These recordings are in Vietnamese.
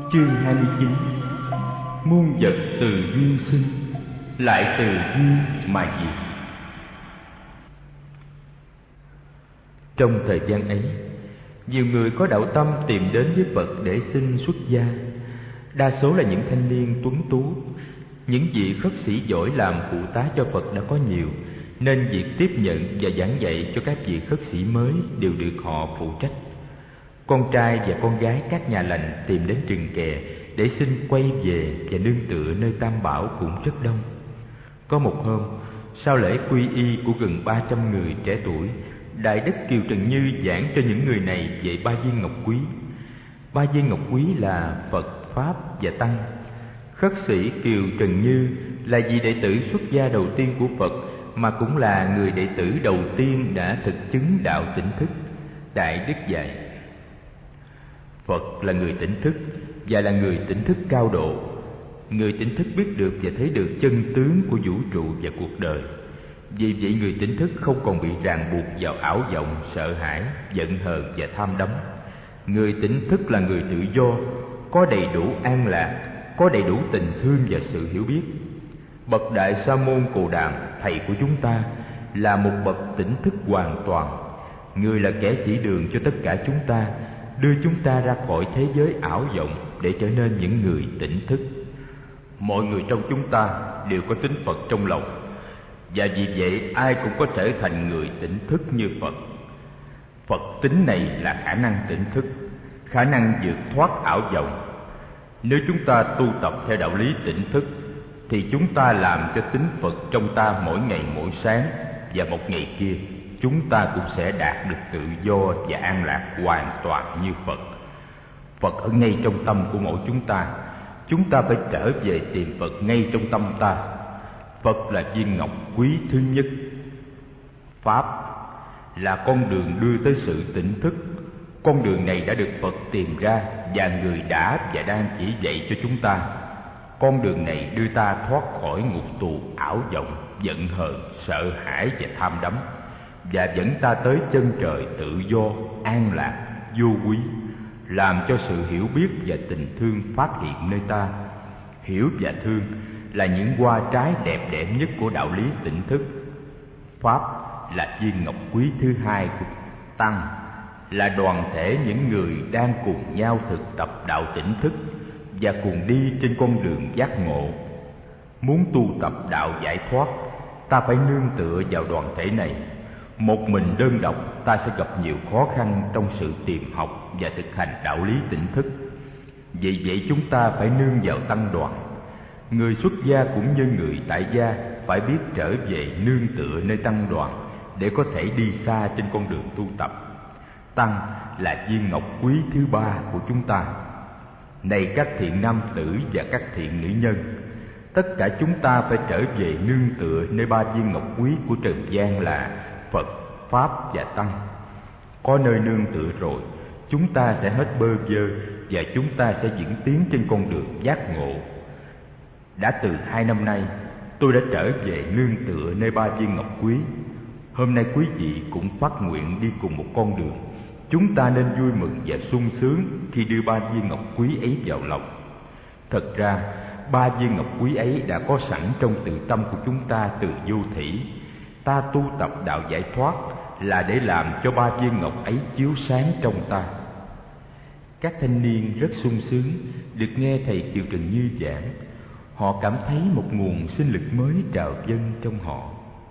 Chương 29. Muôn vật từ duyên sinh, lại từ duyên mà diệt. Trong thời gian ấy, nhiều người có đạo tâm tìm đến với Phật để xin xuất gia. Đa số là những thanh niên tuấn tú. Những vị khất sĩ giỏi làm phụ tá cho Phật đã có nhiều, nên việc tiếp nhận và giảng dạy cho các vị khất sĩ mới đều được họ phụ trách. Con trai và con gái các nhà lành tìm đến Trừng Kè để xin quay về và nương tựa nơi Tam Bảo cũng rất đông. Có một hôm, sau lễ quy y của gần 300 người trẻ tuổi, Đại Đức Kiều Trần Như giảng cho những người này về Ba Viên Ngọc Quý. Ba Viên Ngọc Quý là Phật, Pháp và Tăng. Khất sĩ Kiều Trần Như là vị đệ tử xuất gia đầu tiên của Phật, mà cũng là người đệ tử đầu tiên đã thực chứng đạo tỉnh thức. Đại Đức dạy: Phật là người tỉnh thức và là người tỉnh thức cao độ. Người tỉnh thức biết được và thấy được chân tướng của vũ trụ và cuộc đời. Vì vậy người tỉnh thức không còn bị ràng buộc vào ảo vọng, sợ hãi, giận hờn và tham đắm. Người tỉnh thức là người tự do, có đầy đủ an lạc, có đầy đủ tình thương và sự hiểu biết. Bậc Đại Sa Môn Cồ Đàm, thầy của chúng ta, là một bậc tỉnh thức hoàn toàn. Người là kẻ chỉ đường cho tất cả chúng ta, đưa chúng ta ra khỏi thế giới ảo vọng để trở nên những người tỉnh thức. Mọi người trong chúng ta đều có tính Phật trong lòng, và vì vậy ai cũng có thể thành người tỉnh thức như Phật. Phật tính này là khả năng tỉnh thức, khả năng vượt thoát ảo vọng. Nếu chúng ta tu tập theo đạo lý tỉnh thức, thì chúng ta làm cho tính Phật trong ta mỗi ngày mỗi sáng, và một ngày kia chúng ta cũng sẽ đạt được tự do và an lạc hoàn toàn như Phật. Phật ở ngay trong tâm của mỗi chúng ta. Chúng ta phải trở về tìm Phật ngay trong tâm ta. Phật là viên ngọc quý thứ nhất. Pháp là con đường đưa tới sự tỉnh thức. Con đường này đã được Phật tìm ra, và người đã và đang chỉ dạy cho chúng ta. Con đường này đưa ta thoát khỏi ngục tù ảo vọng, giận hờn, sợ hãi và tham đắm, và dẫn ta tới chân trời tự do, an lạc, vô quý, làm cho sự hiểu biết và tình thương phát hiện nơi ta. Hiểu và thương là những hoa trái đẹp đẽ nhất của đạo lý tỉnh thức. Pháp là viên ngọc quý thứ hai của Tăng, là đoàn thể những người đang cùng nhau thực tập đạo tỉnh thức và cùng đi trên con đường giác ngộ. Muốn tu tập đạo giải thoát, ta phải nương tựa vào đoàn thể này. Một mình đơn độc, ta sẽ gặp nhiều khó khăn trong sự tìm học và thực hành đạo lý tỉnh thức. Vì vậy chúng ta phải nương vào tăng đoàn. Người xuất gia cũng như người tại gia phải biết trở về nương tựa nơi tăng đoàn để có thể đi xa trên con đường tu tập. Tăng là viên ngọc quý thứ ba của chúng ta. Này các thiện nam tử và các thiện nữ nhân, tất cả chúng ta phải trở về nương tựa nơi ba viên ngọc quý của trần gian là Phật, Pháp và Tăng. Có nơi nương tựa rồi, chúng ta sẽ hết bơ vơ và chúng ta sẽ vững tiến trên con đường giác ngộ. Đã từ 2 năm nay, tôi đã trở về nương tựa nơi ba viên ngọc quý. Hôm nay quý vị cũng phát nguyện đi cùng một con đường. Chúng ta nên vui mừng và sung sướng khi đưa ba viên ngọc quý ấy vào lòng. Thật ra, ba viên ngọc quý ấy đã có sẵn trong tự tâm của chúng ta từ vô thủy. Ta tu tập đạo giải thoát là để làm cho ba viên ngọc ấy chiếu sáng trong ta. Các thanh niên rất sung sướng được nghe thầy Kiều Trần Như giảng. Họ cảm thấy một nguồn sinh lực mới trào dâng trong họ.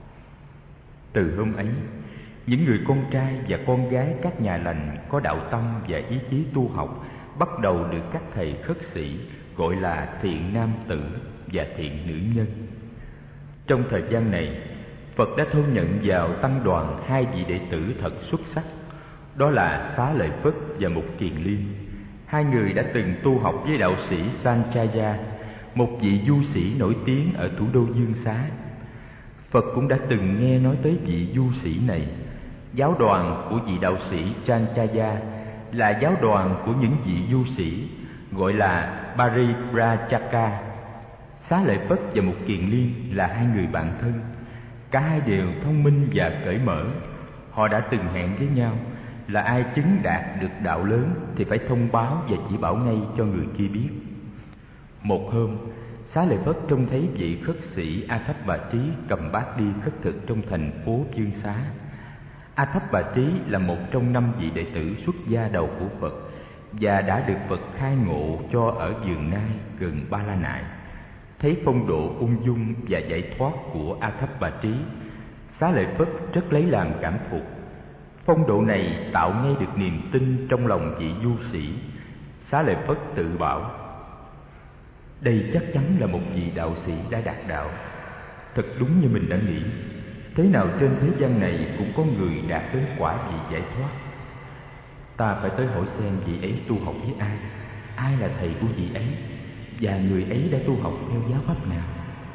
Từ hôm ấy, những người con trai và con gái các nhà lành có đạo tâm và ý chí tu học bắt đầu được các thầy khất sĩ gọi là thiện nam tử và thiện nữ nhân. Trong thời gian này, Phật đã thu nhận vào tăng đoàn 2 vị đệ tử thật xuất sắc, đó là Xá Lợi Phất và Mục Kiền Liên. 2 người đã từng tu học với đạo sĩ Sanchaya, một vị du sĩ nổi tiếng ở thủ đô Dương Xá. Phật cũng đã từng nghe nói tới vị du sĩ này. Giáo đoàn của vị đạo sĩ Sanchaya là giáo đoàn của những vị du sĩ gọi là Paribrajaka. Xá Lợi Phất và Mục Kiền Liên là 2 người bạn thân. Cả hai đều thông minh và cởi mở. Họ đã từng hẹn với nhau là ai chứng đạt được đạo lớn thì phải thông báo và chỉ bảo ngay cho người kia biết. Một hôm, Xá Lợi Phất trông thấy vị khất sĩ A Thấp Bà Trí cầm bát đi khất thực trong thành phố Dương Xá. A Thấp Bà Trí là một trong 5 vị đệ tử xuất gia đầu của Phật và đã được Phật khai ngộ cho ở Vườn Nai gần Ba La Nại. Thấy phong độ ung dung và giải thoát của A Thấp Bà Trí, Xá Lợi Phất rất lấy làm cảm phục. Phong độ này tạo ngay được niềm tin trong lòng vị du sĩ. Xá Lợi Phất tự bảo: đây chắc chắn là một vị đạo sĩ đã đạt đạo. Thật đúng như mình đã nghĩ, thế nào trên thế gian này cũng có người đạt đến quả vị giải thoát. Ta phải tới hỏi xem vị ấy tu học với ai, ai là thầy của vị ấy, và người ấy đã tu học theo giáo pháp nào.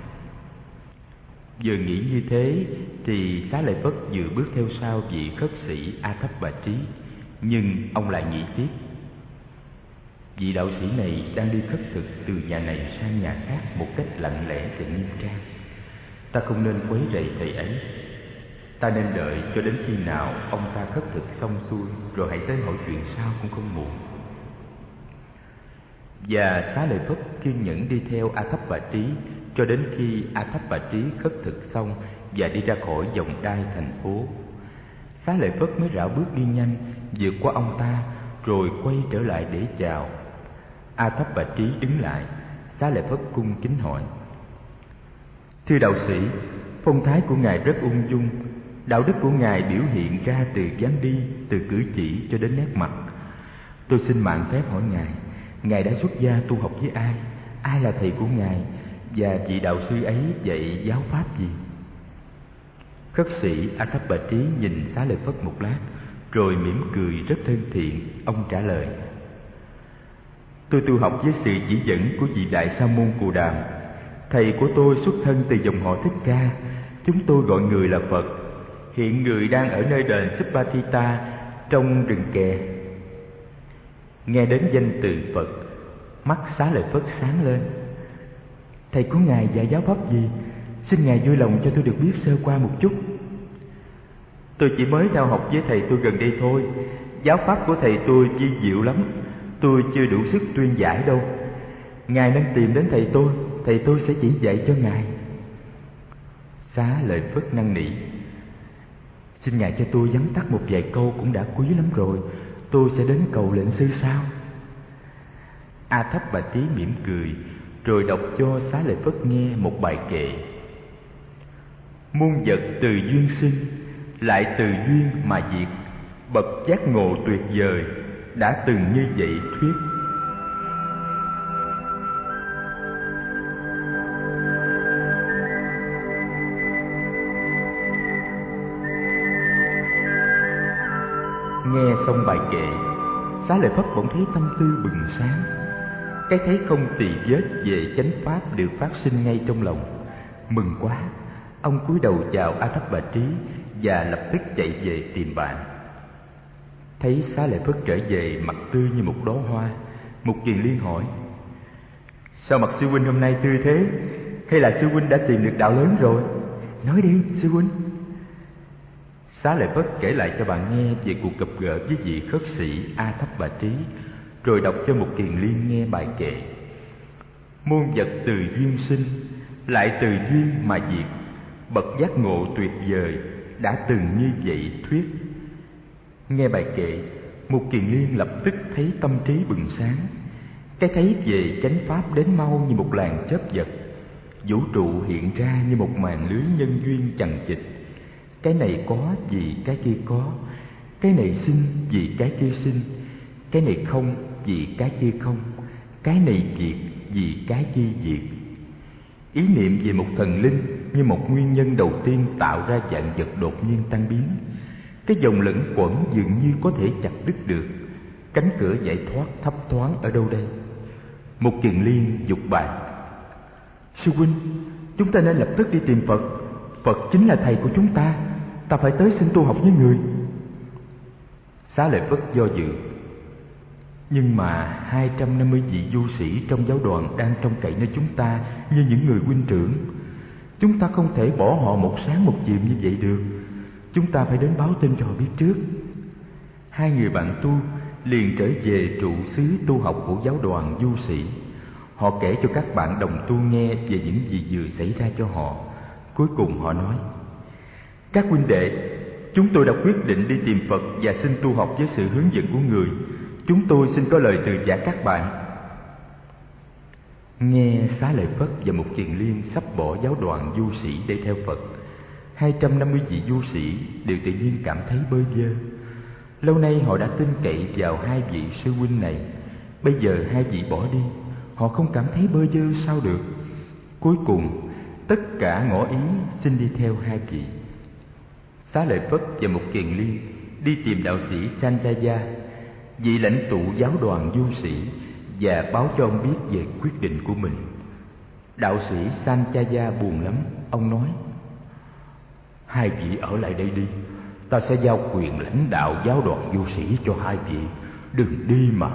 Vừa nghĩ như thế thì Xá Lợi Phất vừa bước theo sau vị khất sĩ A Thấp Bà Trí, nhưng ông lại nghĩ tiếp: vị đạo sĩ này đang đi khất thực từ nhà này sang nhà khác một cách lặng lẽ và nghiêm trang. Ta không nên quấy rầy thầy ấy. Ta nên đợi cho đến khi nào ông ta khất thực xong xuôi rồi hãy tới hỏi chuyện sau cũng không muộn. Và Xá Lợi Phất kiên nhẫn đi theo A Thấp Bà Trí cho đến khi A Thấp Bà Trí khất thực xong và đi ra khỏi vòng đai thành phố. Xá Lợi Phất mới rảo bước đi nhanh vượt qua ông ta rồi quay trở lại để chào. A Thấp Bà Trí đứng lại. Xá Lợi Phất cung kính hỏi: thưa đạo sĩ, phong thái của ngài rất ung dung, đạo đức của ngài biểu hiện ra từ dáng đi, từ cử chỉ cho đến nét mặt. Tôi xin mạng phép hỏi ngài đã xuất gia tu học với ai, ai là thầy của ngài, và vị đạo sư ấy dạy giáo pháp gì? Khất sĩ A Thấp Bà Trí nhìn Xá Lợi Phất một lát rồi mỉm cười rất thân thiện. Ông trả lời: tôi tu học với sự chỉ dẫn của vị Đại Sa Môn Cù Đàm. Thầy của tôi xuất thân từ dòng họ Thích Ca. Chúng tôi gọi người là Phật. Hiện người đang ở nơi đền Subbatita trong rừng kè. Nghe đến danh từ Phật, mắt Xá Lợi Phất sáng lên. Thầy của ngài dạy giáo pháp gì? Xin ngài vui lòng cho tôi được biết sơ qua một chút. Tôi chỉ mới theo học với thầy tôi gần đây thôi. Giáo pháp của thầy tôi vi diệu lắm, tôi chưa đủ sức tuyên giải đâu. Ngài nên tìm đến thầy tôi sẽ chỉ dạy cho ngài. Xá Lợi Phất năn nỉ: xin ngài cho tôi vắn tắt một vài câu cũng đã quý lắm rồi, tôi sẽ đến cầu lệnh sư sao? A Thấp Bà Trí mỉm cười rồi đọc cho Xá Lợi Phất nghe một bài kệ: muôn vật từ duyên sinh, lại từ duyên mà diệt, bậc giác ngộ tuyệt vời, đã từng như vậy thuyết. Nghe xong bài kệ, Xá Lợi Phất bỗng thấy tâm tư bừng sáng. Cái thấy không tỳ vết về chánh pháp đều phát sinh ngay trong lòng. Mừng quá, ông cúi đầu chào A Thấp Bà Trí và lập tức chạy về tìm bạn. Thấy Xá Lợi Phất trở về mặt tươi như một đóa hoa, Mục Kiền Liên hỏi: sao mặt sư huynh hôm nay tươi thế? Hay là sư huynh đã tìm được đạo lớn rồi? Nói đi sư huynh. Xá Lợi Phất kể lại cho bạn nghe về cuộc gặp gỡ với vị khất sĩ A Thấp Bà Trí, rồi đọc cho Mục Kiền Liên nghe bài kệ: muôn vật từ duyên sinh, lại từ duyên mà diệt, bậc giác ngộ tuyệt vời, đã từng như vậy thuyết. Nghe bài kệ, Mục Kiền Liên lập tức thấy tâm trí bừng sáng. Cái thấy về chánh pháp đến mau như một làn chớp giật. Vũ trụ hiện ra như một màn lưới nhân duyên chằng chịt. Cái này có vì cái kia có, cái này sinh vì cái kia sinh, cái này không vì cái kia không, cái này diệt vì cái kia diệt. Ý niệm về một thần linh như một nguyên nhân đầu tiên tạo ra vạn vật đột nhiên tan biến. Cái dòng lẫn quẩn dường như có thể chặt đứt được. Cánh cửa giải thoát thấp thoáng ở đâu đây? Mục Kiền Liên dục bạn: sư huynh, chúng ta nên lập tức đi tìm Phật. Phật chính là thầy của chúng ta. Ta phải tới xin tu học với người. Xá Lợi Phất do dự: nhưng mà 250 vị du sĩ trong giáo đoàn đang trông cậy nơi chúng ta như những người huynh trưởng. Chúng ta không thể bỏ họ một sáng một chiều như vậy được. Chúng ta phải đến báo tin cho họ biết trước. Hai người bạn tu liền trở về trụ xứ tu học của giáo đoàn du sĩ. Họ kể cho các bạn đồng tu nghe về những gì vừa xảy ra cho họ. Cuối cùng họ nói: các huynh đệ, chúng tôi đã quyết định đi tìm Phật và xin tu học với sự hướng dẫn của Người. Chúng tôi xin có lời từ giả các bạn. Nghe Xá Lợi Phất và Mục Kiền Liên sắp bỏ giáo đoàn du sĩ để theo Phật, 250 vị du sĩ đều tự nhiên cảm thấy bơ vơ. Lâu nay họ đã tin cậy vào hai vị sư huynh này, bây giờ hai vị bỏ đi, họ không cảm thấy bơ vơ sao được. Cuối cùng tất cả ngỏ ý xin đi theo hai vị. Xá Lợi Phất và Mục Kiền Liên đi tìm đạo sĩ Sanjaya, vị lãnh tụ giáo đoàn du sĩ, và báo cho ông biết về quyết định của mình. Đạo sĩ Sanjaya buồn lắm. Ông nói: hai vị ở lại đây đi, ta sẽ giao quyền lãnh đạo giáo đoàn du sĩ cho hai vị, đừng đi mà.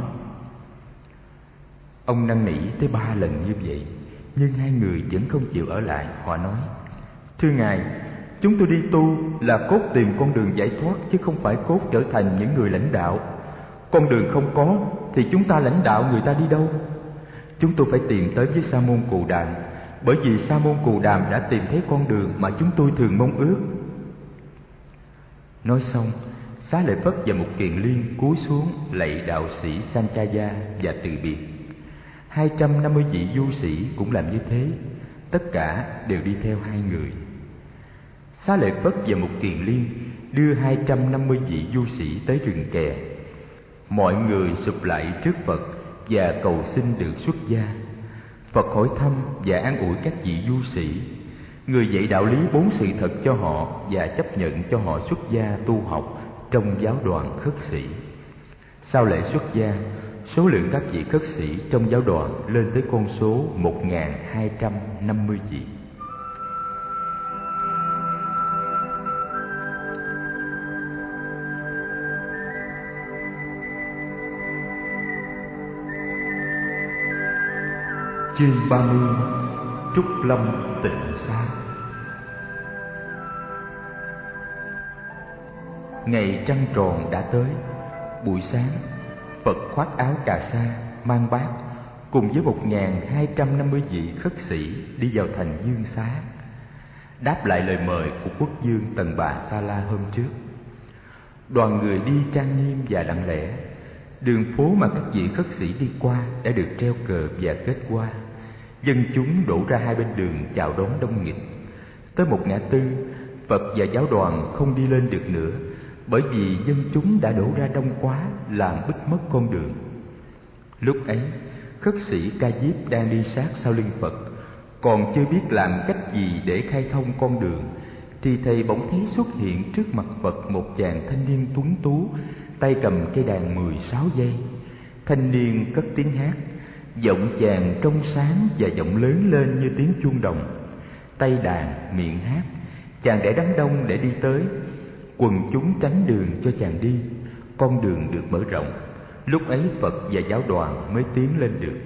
Ông năn nỉ tới 3 lần như vậy, nhưng hai người vẫn không chịu ở lại. Họ nói: thưa Ngài, chúng tôi đi tu là cốt tìm con đường giải thoát, chứ không phải cốt trở thành những người lãnh đạo. Con đường không có thì chúng ta lãnh đạo người ta đi đâu? Chúng tôi phải tìm tới với Sa môn Cù Đàm, bởi vì Sa môn Cù Đàm đã tìm thấy con đường mà chúng tôi thường mong ước. Nói xong, Xá Lợi Phất và Mục Kiền Liên cúi xuống lạy đạo sĩ Sanjaya và từ biệt. 250 vị du sĩ cũng làm như thế, tất cả đều đi theo hai người. Xá Lợi Phất và Mục Kiền Liên đưa 250 vị du sĩ tới rừng kè. Mọi người sụp lại trước Phật và cầu xin được xuất gia. Phật hỏi thăm và an ủi các vị du sĩ. Người dạy đạo lý 4 sự thật cho họ và chấp nhận cho họ xuất gia tu học trong giáo đoàn khất sĩ. Sau lễ xuất gia, số lượng các vị khất sĩ trong giáo đoàn lên tới con số 1250 vị. Chương 30: Trúc Lâm Tịnh Xá. Ngày trăng tròn đã tới. Buổi sáng, Phật khoác áo cà sa, mang bát, cùng với 1250 vị khất sĩ đi vào thành Dương Xá, đáp lại lời mời của quốc vương Tần Bà Sa La hôm trước. Đoàn người đi trang nghiêm và lặng lẽ. Đường phố mà các vị khất sĩ đi qua đã được treo cờ và kết hoa. Dân chúng đổ ra hai bên đường chào đón đông nghịt. Tới một ngã tư, Phật và giáo đoàn không đi lên được nữa, bởi vì dân chúng đã đổ ra đông quá, làm bít mất con đường. Lúc ấy, khất sĩ Ca Diếp đang đi sát sau lưng Phật, còn chưa biết làm cách gì để khai thông con đường, thì thầy bỗng thấy xuất hiện trước mặt Phật một chàng thanh niên tuấn tú, tay cầm cây đàn 16 dây. Thanh niên cất tiếng hát, giọng chàng trong sáng và giọng lớn lên như tiếng chuông đồng. Tay đàn, miệng hát, chàng để đám đông để đi tới. Quần chúng tránh đường cho chàng đi, con đường được mở rộng. Lúc ấy Phật và giáo đoàn mới tiến lên được.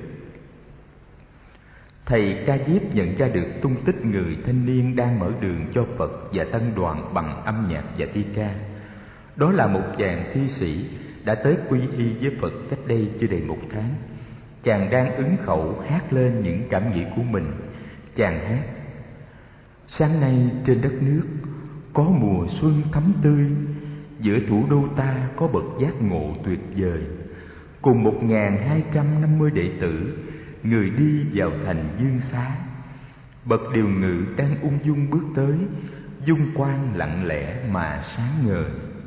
Thầy Ca Diếp nhận ra được tung tích người thanh niên đang mở đường cho Phật và tăng đoàn bằng âm nhạc và thi ca. Đó là một chàng thi sĩ đã tới quy y với Phật cách đây chưa đầy 1 tháng. Chàng đang ứng khẩu hát lên những cảm nghĩ của mình. Chàng hát: sáng nay trên đất nước có mùa xuân thắm tươi, giữa thủ đô ta có bậc giác ngộ tuyệt vời. Cùng 1250 đệ tử, người đi vào thành Dương Xá. Bậc điều ngự đang ung dung bước tới, dung quang lặng lẽ mà sáng ngời.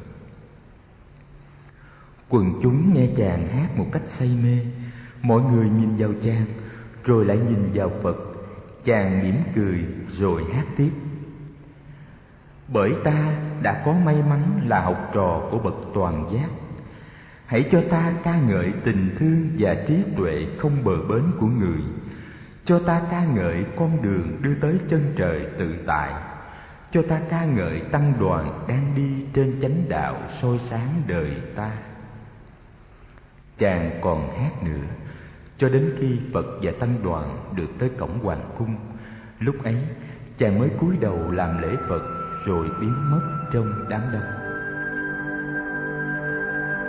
Quần chúng nghe chàng hát một cách say mê. Mọi người nhìn vào chàng, rồi lại nhìn vào Phật. Chàng mỉm cười rồi hát tiếp: bởi ta đã có may mắn là học trò của bậc toàn giác, hãy cho ta ca ngợi tình thương và trí tuệ không bờ bến của người. Cho ta ca ngợi con đường đưa tới chân trời tự tại. Cho ta ca ngợi tăng đoàn đang đi trên chánh đạo soi sáng đời ta. Chàng còn hát nữa, cho đến khi Phật và tăng đoàn được tới cổng hoàng cung. Lúc ấy chàng mới cúi đầu làm lễ Phật, rồi biến mất trong đám đông.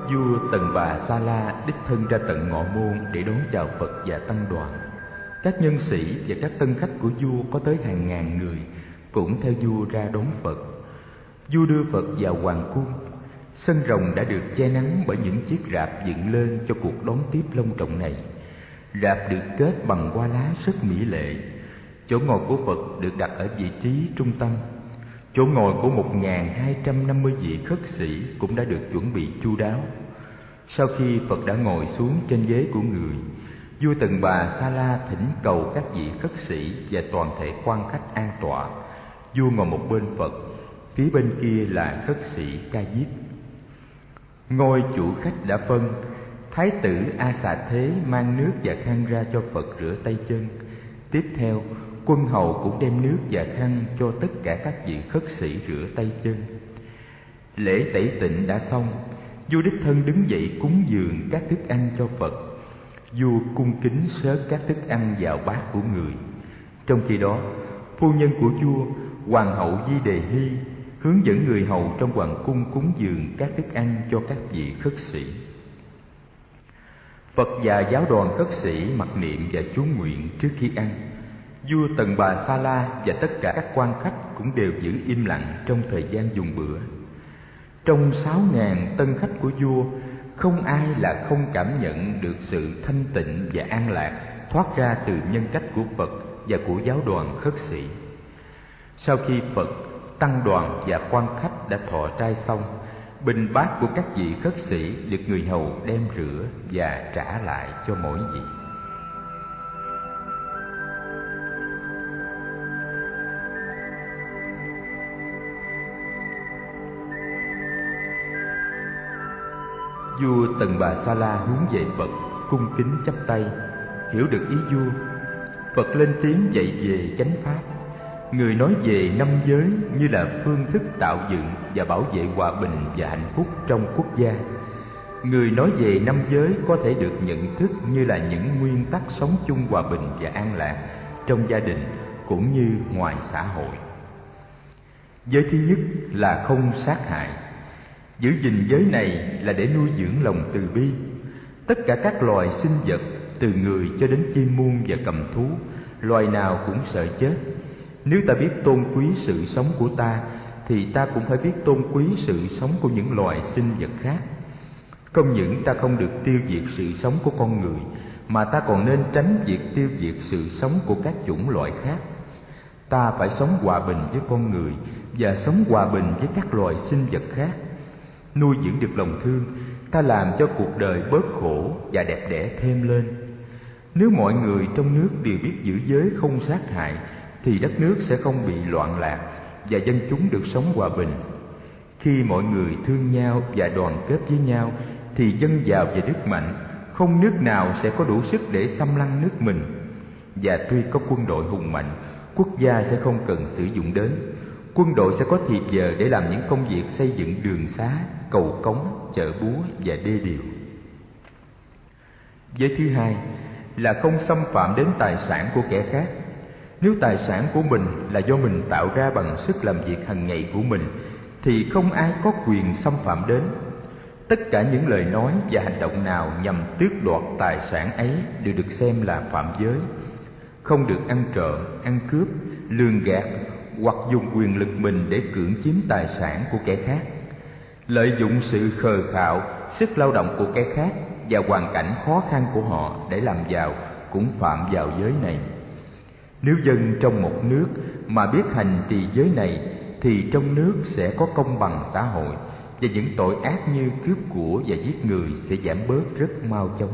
vua Tần Bà Sa La đích thân ra tận Ngọ Môn để đón chào Phật và tăng đoàn. Các nhân sĩ và các tân khách của vua có tới hàng ngàn người cũng theo vua ra đón Phật. Vua đưa Phật vào hoàng cung. Sân rồng đã được che nắng bởi những chiếc rạp dựng lên cho cuộc đón tiếp long trọng này. Rạp được kết bằng hoa lá rất mỹ lệ. Chỗ ngồi của Phật được đặt ở vị trí trung tâm. Chỗ ngồi của 1250 vị khất sĩ cũng đã được chuẩn bị chu đáo. Sau khi Phật đã ngồi xuống trên ghế của người, vua Tần Bà Sa La thỉnh cầu các vị khất sĩ và toàn thể quan khách an tọa. Vua ngồi một bên Phật, phía bên kia là khất sĩ Ca Diếp. Ngôi chủ khách đã phân, Thái tử A Xà Thế mang nước và khăn ra cho Phật rửa tay chân. Tiếp theo, quân hầu cũng đem nước và khăn cho tất cả các vị khất sĩ rửa tay chân. Lễ tẩy tịnh đã xong, vua đích thân đứng dậy cúng dường các thức ăn cho Phật. Vua cung kính xớt các thức ăn vào bát của người. Trong khi đó, phu nhân của vua, hoàng hậu Di Đề Hy, hướng dẫn người hầu trong hoàng cung cúng dường các thức ăn cho các vị khất sĩ. Phật và giáo đoàn khất sĩ mặc niệm và chú nguyện trước khi ăn. Vua Tần Bà Sa La và tất cả các quan khách cũng đều giữ im lặng trong thời gian dùng bữa. Trong 6.000 tân khách của vua, không ai là không cảm nhận được sự thanh tịnh và an lạc thoát ra từ nhân cách của Phật và của giáo đoàn khất sĩ. Sau khi Phật, tăng đoàn và quan khách đã thọ trai xong, bình bát của các vị khất sĩ được người hầu đem rửa và trả lại cho mỗi vị. Vua Tần Bà Sa La hướng về Phật, cung kính chắp tay, hiểu được ý vua. Phật lên tiếng dạy về chánh pháp. Người nói về 5 giới như là phương thức tạo dựng và bảo vệ hòa bình và hạnh phúc trong quốc gia. Người nói về 5 giới có thể được nhận thức như là những nguyên tắc sống chung hòa bình và an lạc trong gia đình cũng như ngoài xã hội. Giới thứ nhất là không sát hại. Giữ gìn giới này là để nuôi dưỡng lòng từ bi. Tất cả các loài sinh vật, từ người cho đến chim muôn và cầm thú, loài nào cũng sợ chết. Nếu ta biết tôn quý sự sống của ta, thì ta cũng phải biết tôn quý sự sống của những loài sinh vật khác. Không những ta không được tiêu diệt sự sống của con người, mà ta còn nên tránh việc tiêu diệt sự sống của các chủng loại khác. Ta phải sống hòa bình với con người và sống hòa bình với các loài sinh vật khác. Nuôi dưỡng được lòng thương, ta làm cho cuộc đời bớt khổ và đẹp đẽ thêm lên. Nếu mọi người trong nước đều biết giữ giới không sát hại, thì đất nước sẽ không bị loạn lạc và dân chúng được sống hòa bình. Khi mọi người thương nhau và đoàn kết với nhau, thì dân giàu và đức mạnh, không nước nào sẽ có đủ sức để xâm lăng nước mình. Và tuy có quân đội hùng mạnh, quốc gia sẽ không cần sử dụng đến. Quân đội sẽ có thì giờ để làm những công việc xây dựng đường xá, cầu cống, chợ búa và đê điều. Giới thứ hai là không xâm phạm đến tài sản của kẻ khác. Nếu tài sản của mình là do mình tạo ra bằng sức làm việc hàng ngày của mình, thì không ai có quyền xâm phạm đến. Tất cả những lời nói và hành động nào nhằm tước đoạt tài sản ấy đều được xem là phạm giới. Không được ăn trộm, ăn cướp, lường gạt hoặc dùng quyền lực mình để cưỡng chiếm tài sản của kẻ khác. Lợi dụng sự khờ khạo, sức lao động của kẻ khác và hoàn cảnh khó khăn của họ để làm giàu cũng phạm vào giới này. Nếu dân trong một nước mà biết hành trì giới này, thì trong nước sẽ có công bằng xã hội, và những tội ác như cướp của và giết người sẽ giảm bớt rất mau chóng.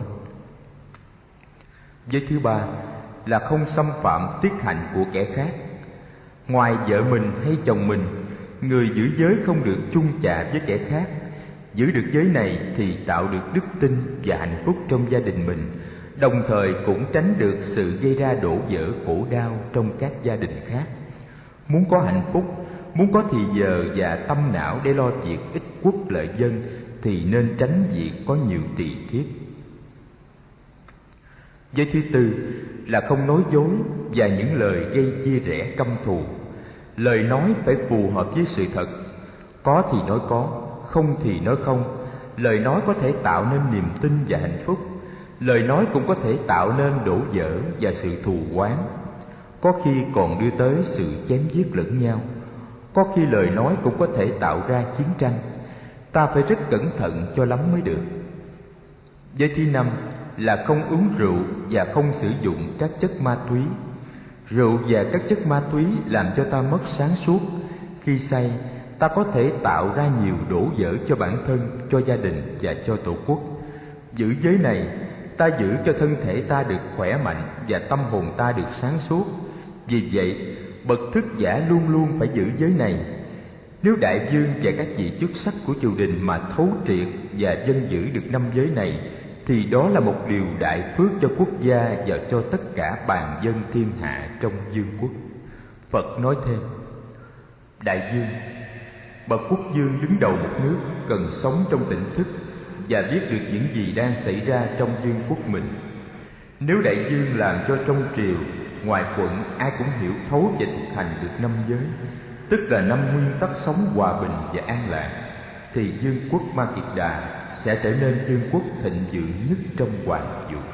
Giới thứ ba là không xâm phạm tiết hạnh của kẻ khác. Ngoài vợ mình hay chồng mình, người giữ giới không được chung chạ với kẻ khác. Giữ được giới này thì tạo được đức tin và hạnh phúc trong gia đình mình, đồng thời cũng tránh được sự gây ra đổ vỡ khổ đau trong các gia đình khác. Muốn có hạnh phúc, muốn có thì giờ và tâm não để lo việc ích quốc lợi dân, thì nên tránh việc có nhiều tỳ thiếp. Giới thứ tư là không nói dối và những lời gây chia rẽ căm thù. Lời nói phải phù hợp với sự thật. Có thì nói có, không thì nói không. Lời nói có thể tạo nên niềm tin và hạnh phúc. Lời nói cũng có thể tạo nên đổ vỡ và sự thù oán. Có khi còn đưa tới sự chém giết lẫn nhau. Có khi lời nói cũng có thể tạo ra chiến tranh. Ta phải rất cẩn thận cho lắm mới được. Giới thứ 5 là không uống rượu và không sử dụng các chất ma túy. Rượu và các chất ma túy làm cho ta mất sáng suốt. Khi say, ta có thể tạo ra nhiều đổ vỡ cho bản thân, cho gia đình và cho tổ quốc. Giữ giới này, ta giữ cho thân thể ta được khỏe mạnh và tâm hồn ta được sáng suốt. Vì vậy, bậc thức giả luôn luôn phải giữ giới này. Nếu đại vương và các vị chức sắc của triều đình mà thấu triệt và dân giữ được 5 giới này, thì đó là một điều đại phước cho quốc gia và cho tất cả bàn dân thiên hạ trong vương quốc. Phật nói thêm: Đại vương, bậc quốc vương đứng đầu một nước cần sống trong tỉnh thức và biết được những gì đang xảy ra trong vương quốc mình. Nếu đại vương làm cho trong triều, ngoài quận ai cũng hiểu thấu và thực hành được 5 giới, tức là 5 nguyên tắc sống hòa bình và an lạc, thì vương quốc Ma Kiệt Đà sẽ trở nên vương quốc thịnh vượng nhất trong hoàng vũ.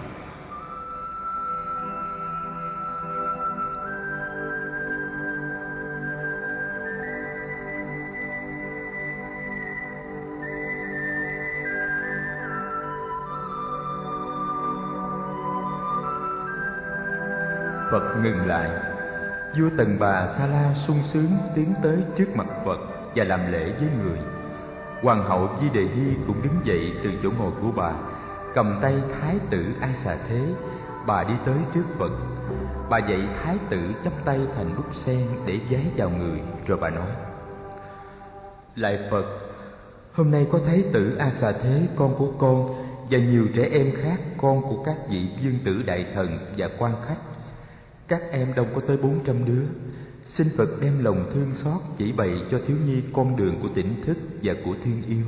Phật ngừng lại. Vua Tần Bà Sa La sung sướng tiến tới trước mặt Phật và làm lễ với người. Hoàng hậu Di Đề Hy cũng đứng dậy từ chỗ ngồi của bà, cầm tay Thái tử Ai Xà Thế. Bà đi tới trước Phật. Bà dạy Thái tử chắp tay thành búp sen để vái chào người, rồi bà nói: Lạy Phật, hôm nay có Thái tử A Xà Thế, con của con, và nhiều trẻ em khác, con của các vị vương tử đại thần và quan khách. Các em đông có tới 400 đứa. Xin Phật đem lòng thương xót chỉ bày cho thiếu nhi con đường của tỉnh thức và của thương yêu.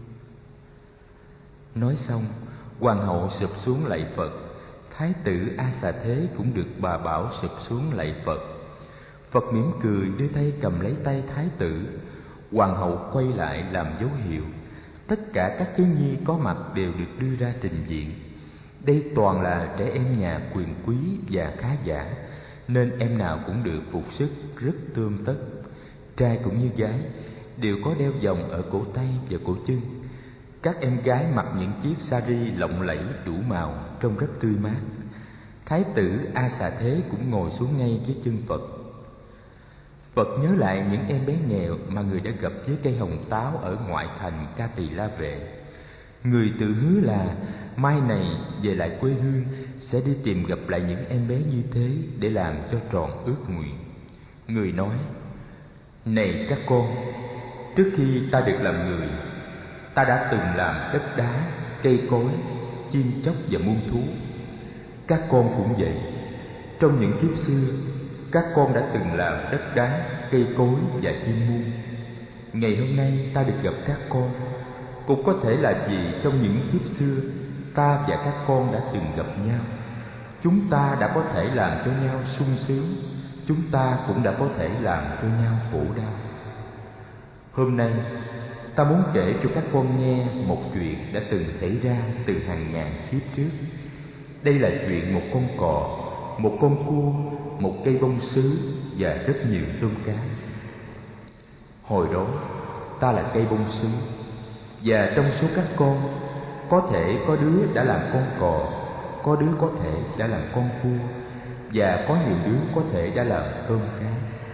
Nói xong, hoàng hậu sụp xuống lạy Phật. Thái tử A Xà Thế cũng được bà bảo sụp xuống lạy Phật. Phật mỉm cười đưa tay cầm lấy tay Thái tử. Hoàng hậu quay lại làm dấu hiệu. Tất cả các thiếu nhi có mặt đều được đưa ra trình diện. Đây toàn là trẻ em nhà quyền quý và khá giả, nên em nào cũng được phục sức rất tươm tất. Trai cũng như gái đều có đeo vòng ở cổ tay và cổ chân. Các em gái mặc những chiếc sari lộng lẫy đủ màu, trông rất tươi mát. Thái tử A Xà Thế cũng ngồi xuống ngay dưới chân Phật. Phật nhớ lại những em bé nghèo mà người đã gặp với cây hồng táo ở ngoại thành Ca Tỳ La Vệ. Người tự hứa là mai này về lại quê hương sẽ đi tìm gặp lại những em bé như thế để làm cho tròn ước nguyện. Người nói: Này các con, trước khi ta được làm người, ta đã từng làm đất đá, cây cối, chim chóc và muôn thú. Các con cũng vậy. Trong những kiếp xưa, các con đã từng làm đất đá, cây cối và chim muôn. Ngày hôm nay ta được gặp các con, cũng có thể là vì trong những kiếp xưa ta và các con đã từng gặp nhau. Chúng ta đã có thể làm cho nhau sung sướng, chúng ta cũng đã có thể làm cho nhau khổ đau. Hôm nay ta muốn kể cho các con nghe một chuyện đã từng xảy ra từ hàng ngàn kiếp trước. Đây là chuyện một con cò, một con cua, một cây bông sứ và rất nhiều tôm cá. Hồi đó ta là cây bông sứ, và trong số các con, có thể có đứa đã làm con cò, có đứa có thể đã làm con cua, và có nhiều đứa có thể đã làm tôm cá.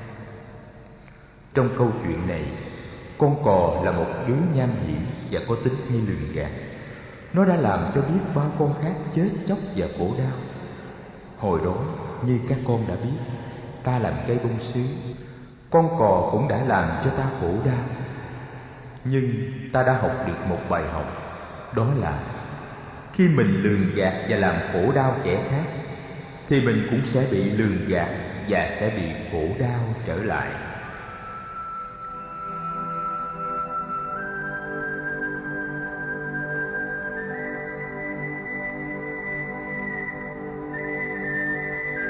Trong câu chuyện này, con cò là một đứa nham hiểm và có tính hay lường gạt. Nó đã làm cho biết bao con khác chết chóc và khổ đau. Hồi đó, như các con đã biết, ta làm cây bông sứ, con cò cũng đã làm cho ta khổ đau. Nhưng ta đã học được một bài học, đó là khi mình lường gạt và làm khổ đau kẻ khác, thì mình cũng sẽ bị lường gạt và sẽ bị khổ đau trở lại.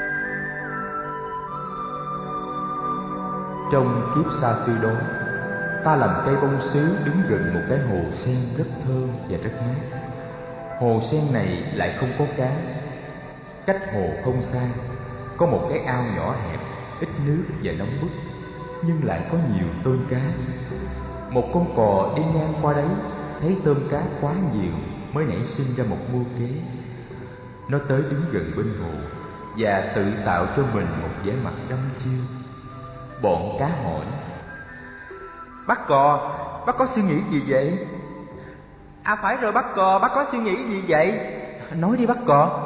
Trong kiếp xa xưa đó, ta làm cây bông sứ đứng gần một cái hồ sen rất thơm và rất mát. Hồ sen này lại không có cá. Cách hồ không xa có một cái ao nhỏ hẹp, ít nước và nóng bức, nhưng lại có nhiều tôm cá. Một con cò đi ngang qua đấy, thấy tôm cá quá nhiều mới nảy sinh ra một mưu kế. Nó tới đứng gần bên hồ và tự tạo cho mình một vẻ mặt đăm chiêu. Bọn cá hỏi: bác có suy nghĩ gì vậy? À phải rồi bác có suy nghĩ gì vậy? Nói đi bác cò.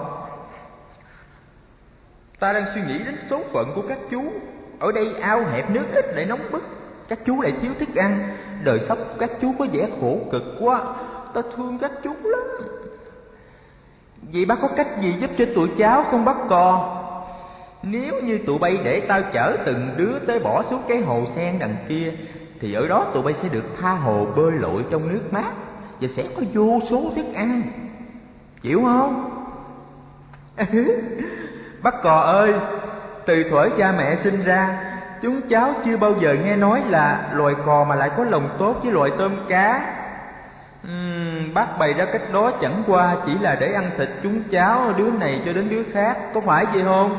Ta đang suy nghĩ đến số phận của các chú. Ở đây ao hẹp, nước ít lại nóng bức, các chú lại thiếu thức ăn, đời sống của các chú có vẻ khổ cực quá. Ta thương các chú lắm. Vậy bác có cách gì giúp cho tụi cháu không bác cò? Nếu như tụi bay để tao chở từng đứa tới bỏ xuống cái hồ sen đằng kia, thì ở đó tụi bay sẽ được tha hồ bơi lội trong nước mát và sẽ có vô số thức ăn. Chịu không? Bác cò ơi, từ thuở cha mẹ sinh ra, chúng cháu chưa bao giờ nghe nói là loài cò mà lại có lòng tốt với loài tôm cá. Bác bày ra cách đó chẳng qua chỉ là để ăn thịt chúng cháu đứa này cho đến đứa khác, có phải vậy không?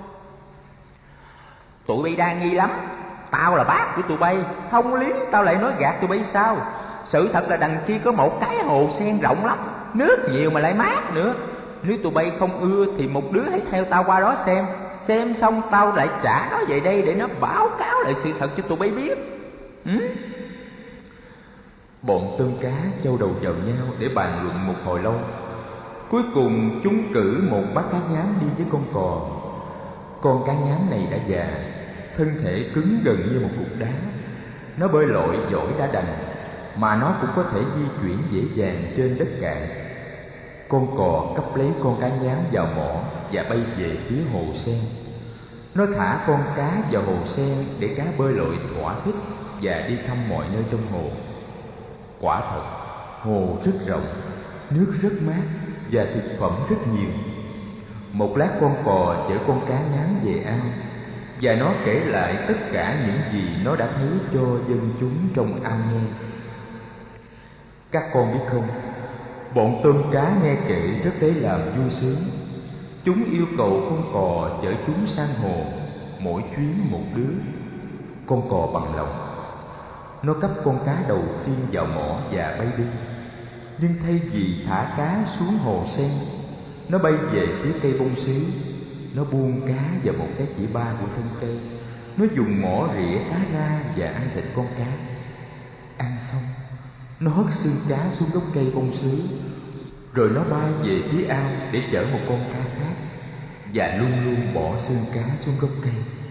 Tụi bay đa nghi lắm. Tao là bác của tụi bay, không liếng tao lại nói gạt tụi bay sao? Sự thật là đằng kia có một cái hồ sen rộng lắm, nước nhiều mà lại mát nữa. Nếu tụi bay không ưa thì một đứa hãy theo tao qua đó xem xong tao lại trả nó về đây để nó báo cáo lại sự thật cho tụi bay biết. Bọn tôm cá châu đầu vào nhau để bàn luận một hồi lâu. Cuối cùng chúng cử một bác cá nhám đi với con cò. Con cá nhám này đã già, thân thể cứng gần như một cục đá. Nó bơi lội giỏi đã đành, mà nó cũng có thể di chuyển dễ dàng trên đất cạn. Con cò cấp lấy con cá nhám vào mỏ và bay về phía hồ sen. Nó thả con cá vào hồ sen để cá bơi lội thỏa thích và đi thăm mọi nơi trong hồ. Quả thật, hồ rất rộng, nước rất mát và thực phẩm rất nhiều. Một lát con cò chở con cá nhám về ao, và nó kể lại tất cả những gì nó đã thấy cho dân chúng trong ao nghe. Các con biết không, bọn tôm cá nghe kể rất lấy làm vui sướng. Chúng yêu cầu con cò chở chúng sang hồ, mỗi chuyến một đứa. Con cò bằng lòng. Nó cấp con cá đầu tiên vào mỏ và bay đi. Nhưng thay vì thả cá xuống hồ sen, nó bay về phía cây bông sứ. Nó buông cá vào một cái chỉ ba của thân cây. Nó dùng mỏ rỉa cá ra và ăn thịt con cá. Ăn xong, nó hất xương cá xuống gốc cây bông sứ, rồi nó bay về phía ao để chở một con cá khác, và luôn luôn bỏ xương cá xuống gốc cây.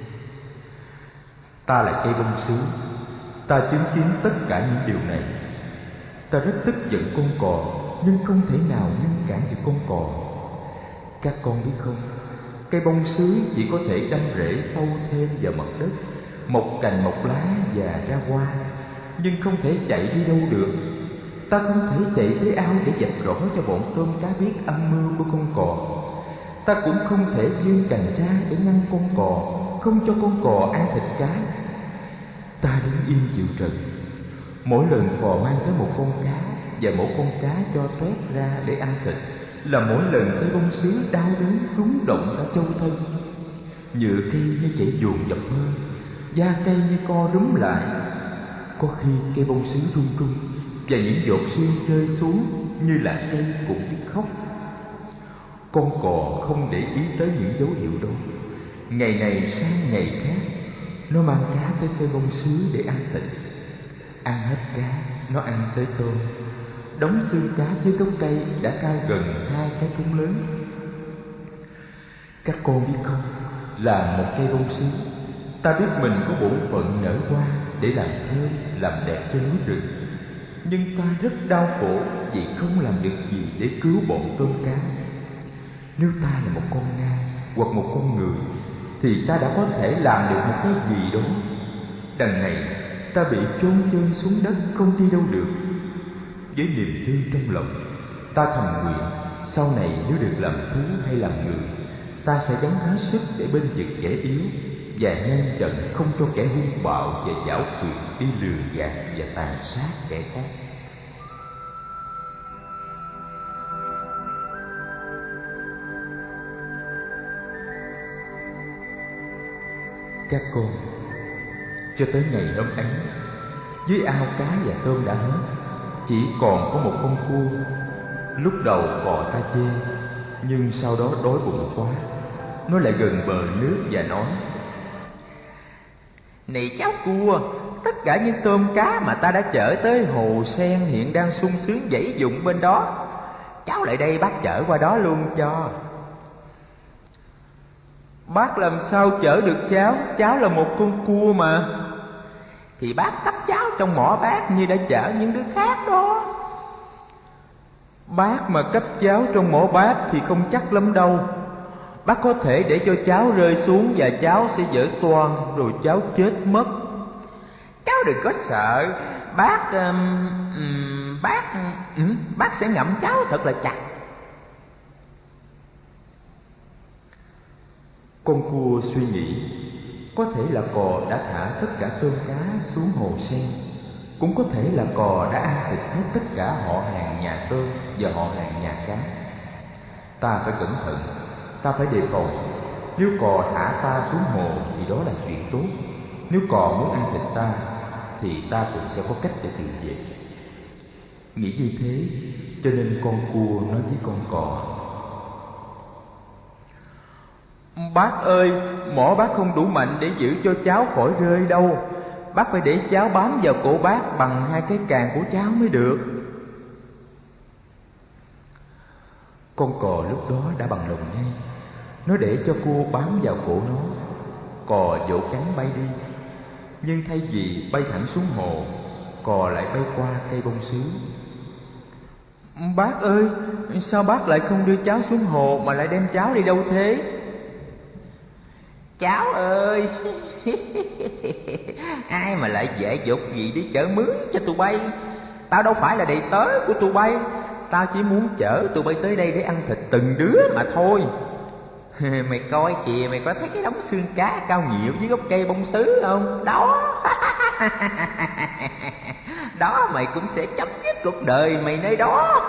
Ta là cây bông sứ, ta chứng kiến tất cả những điều này. Ta rất tức giận con cò, nhưng không thể nào ngăn cản được con cò. Các con biết không, cây bông sứ chỉ có thể đâm rễ sâu thêm vào mặt đất, mọc cành mọc lá và ra hoa, nhưng không thể chạy đi đâu được. Ta không thể chạy tới ao để dạch rõ cho bọn tôm cá biết âm mưu của con cò. Ta cũng không thể vươn cành ra để ngăn con cò, không cho con cò ăn thịt cá. Ta đứng yên chịu trận. Mỗi lần cò mang tới một con cá, và mỗi con cá cho toét ra để ăn thịt, là mỗi lần cây bông sứ đau đớn rúng động cả châu thân. Nhựa cây như chạy dồn dập hơn, da cây như co rúm lại. Có khi cây bông sứ run run, và những giọt sương rơi xuống như là cây cũng biết khóc. Con cò không để ý tới những dấu hiệu đó. Ngày này sang ngày khác, nó mang cá tới cây bông sứ để ăn thịt. Ăn hết cá, nó ăn tới tôm. Đống xương cá dưới gốc cây đã cao gần 2 cái thúng lớn. Các con biết không, là một cây bông sứ, ta biết mình có bổn phận nở hoa để làm thơm, làm đẹp cho núi rừng. Nhưng ta rất đau khổ vì không làm được gì để cứu bọn tôm cá. Nếu ta là một con nai hoặc một con người, thì ta đã có thể làm được một cái gì đó. Đằng này ta bị chôn chân xuống đất, không đi đâu được. Với niềm thương trong lòng, ta thầm nguyện sau này nếu được làm thú hay làm người, ta sẽ gắng hết sức để bên vực kẻ yếu, và ngăn chặn không cho kẻ hung bạo và giảo quyệt đi lừa gạt và tàn sát kẻ khác. Các con, cho tới ngày hôm ấy, dưới ao cá và tôm đã hết, chỉ còn có một con cua. Lúc đầu cò ta chê, nhưng sau đó đói bụng quá, nó lại gần bờ nước và nói: "Này cháu cua, tất cả những tôm cá mà ta đã chở tới hồ sen hiện đang sung sướng dãy dụng bên đó. Cháu lại đây bác chở qua đó luôn cho." "Bác làm sao chở được cháu? Cháu là một con cua mà." "Thì bác cấp cháu trong mỏ bác như đã chở những đứa khác đó." "Bác mà cấp cháu trong mỏ bác thì không chắc lắm đâu. Bác có thể để cho cháu rơi xuống và cháu sẽ vỡ toang rồi cháu chết mất." "Cháu đừng có sợ, bác sẽ ngậm cháu thật là chặt." Con cua suy nghĩ, có thể là cò đã thả tất cả tôm cá xuống hồ sen, cũng có thể là cò đã ăn thịt hết tất cả họ hàng nhà tôm và họ hàng nhà cá. Ta phải cẩn thận, ta phải đề phòng. Nếu cò thả ta xuống hồ thì đó là chuyện tốt. Nếu cò muốn ăn thịt ta thì ta cũng sẽ có cách để tự vệ. Nghĩ như thế, cho nên con cua nói với con cò: "Bác ơi, mỏ bác không đủ mạnh để giữ cho cháu khỏi rơi đâu. Bác phải để cháu bám vào cổ bác bằng hai cái càng của cháu mới được." Con cò lúc đó đã bằng lòng ngay. Nó để cho cua bám vào cổ nó. Cò vỗ cánh bay đi. Nhưng thay vì bay thẳng xuống hồ, cò lại bay qua cây bông sứ. "Bác ơi, sao bác lại không đưa cháu xuống hồ mà lại đem cháu đi đâu thế?" "Cháu ơi, ai mà lại dễ dột gì đi chở mướn cho tụi bay. Tao đâu phải là đầy tớ của tụi bay. Tao chỉ muốn chở tụi bay tới đây để ăn thịt từng đứa mà thôi. Mày coi kìa, mày có thấy cái đống xương cá cao nhiều dưới gốc cây bông sứ không? Đó." "Đó mày cũng sẽ chấm dứt cuộc đời mày nơi đó."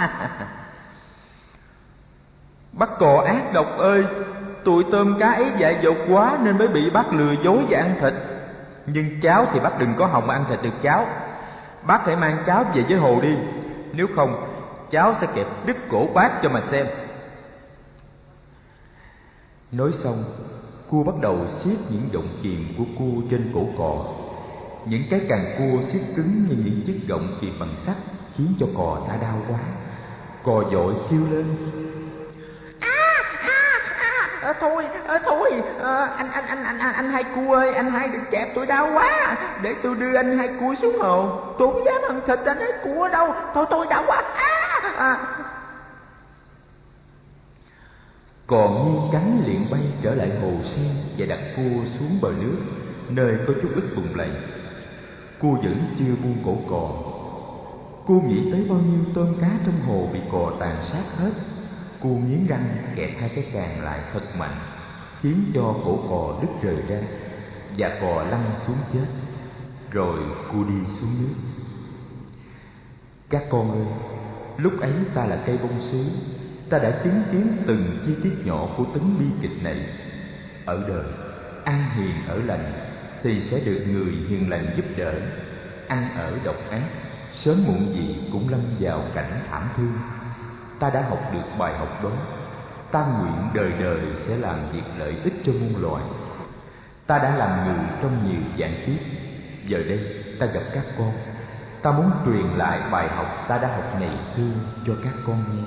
"Bác cò ác độc ơi, tụi tôm cá ấy dại dột quá nên mới bị bác lừa dối và ăn thịt. Nhưng cháu thì bác đừng có hòng mà ăn thịt được cháu. Bác phải mang cháu về với hồ đi. Nếu không, cháu sẽ kẹp đứt cổ bác cho mà xem." Nói xong, cua bắt đầu siết những giọng kìm của cua trên cổ cò. Những cái càng cua siết cứng như những chiếc gọng kìm bằng sắt, khiến cho cò ta đau quá. Cò vội kêu lên: Thôi, anh hai cua ơi, anh hai đừng kẹp tôi đau quá. Để tôi đưa anh hai cua xuống hồ. Tôi không dám ăn thịt anh hai cua đâu. Thôi đau quá." Cò nghiêng cánh liền bay trở lại hồ sen và đặt cua xuống bờ nước, nơi có chút ít bùn lầy. Cua vẫn chưa buông cổ cò. Cua nghĩ tới bao nhiêu tôm cá trong hồ bị cò tàn sát hết. Cua nghiến răng kẹp hai cái càng lại thật mạnh, khiến cho cổ cò đứt rời ra và cò lăn xuống chết. Rồi cua đi xuống nước. Các con ơi, lúc ấy ta là cây bông sứ. Ta đã chứng kiến từng chi tiết nhỏ của tính bi kịch này. Ở đời, ăn hiền ở lành thì sẽ được người hiền lành giúp đỡ. Ăn ở độc ác, sớm muộn gì cũng lâm vào cảnh thảm thương. Ta đã học được bài học đó. Ta nguyện đời đời sẽ làm việc lợi ích cho muôn loài. Ta đã làm người trong nhiều vạn kiếp. Giờ đây ta gặp các con. Ta muốn truyền lại bài học ta đã học ngày xưa cho các con nghe.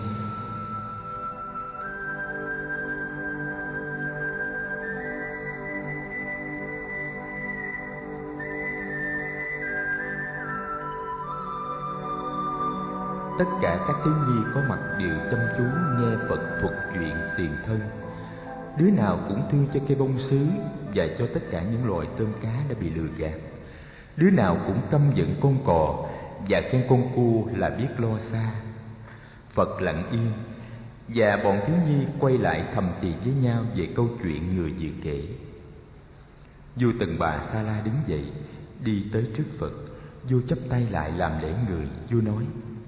Tất cả các thiếu nhi có mặt đều chăm chú nghe Phật thuật chuyện tiền thân. Đứa nào cũng thương cho cây bông sứ và cho tất cả những loài tôm cá đã bị lừa gạt. Đứa nào cũng căm giận con cò và khen con cua là biết lo xa. Phật lặng yên và bọn thiếu nhi quay lại thầm thì với nhau về câu chuyện người vừa kể. Vua Tần Bà Sa La đứng dậy, đi tới trước Phật. Vua chắp tay lại làm lễ người. Vua nói: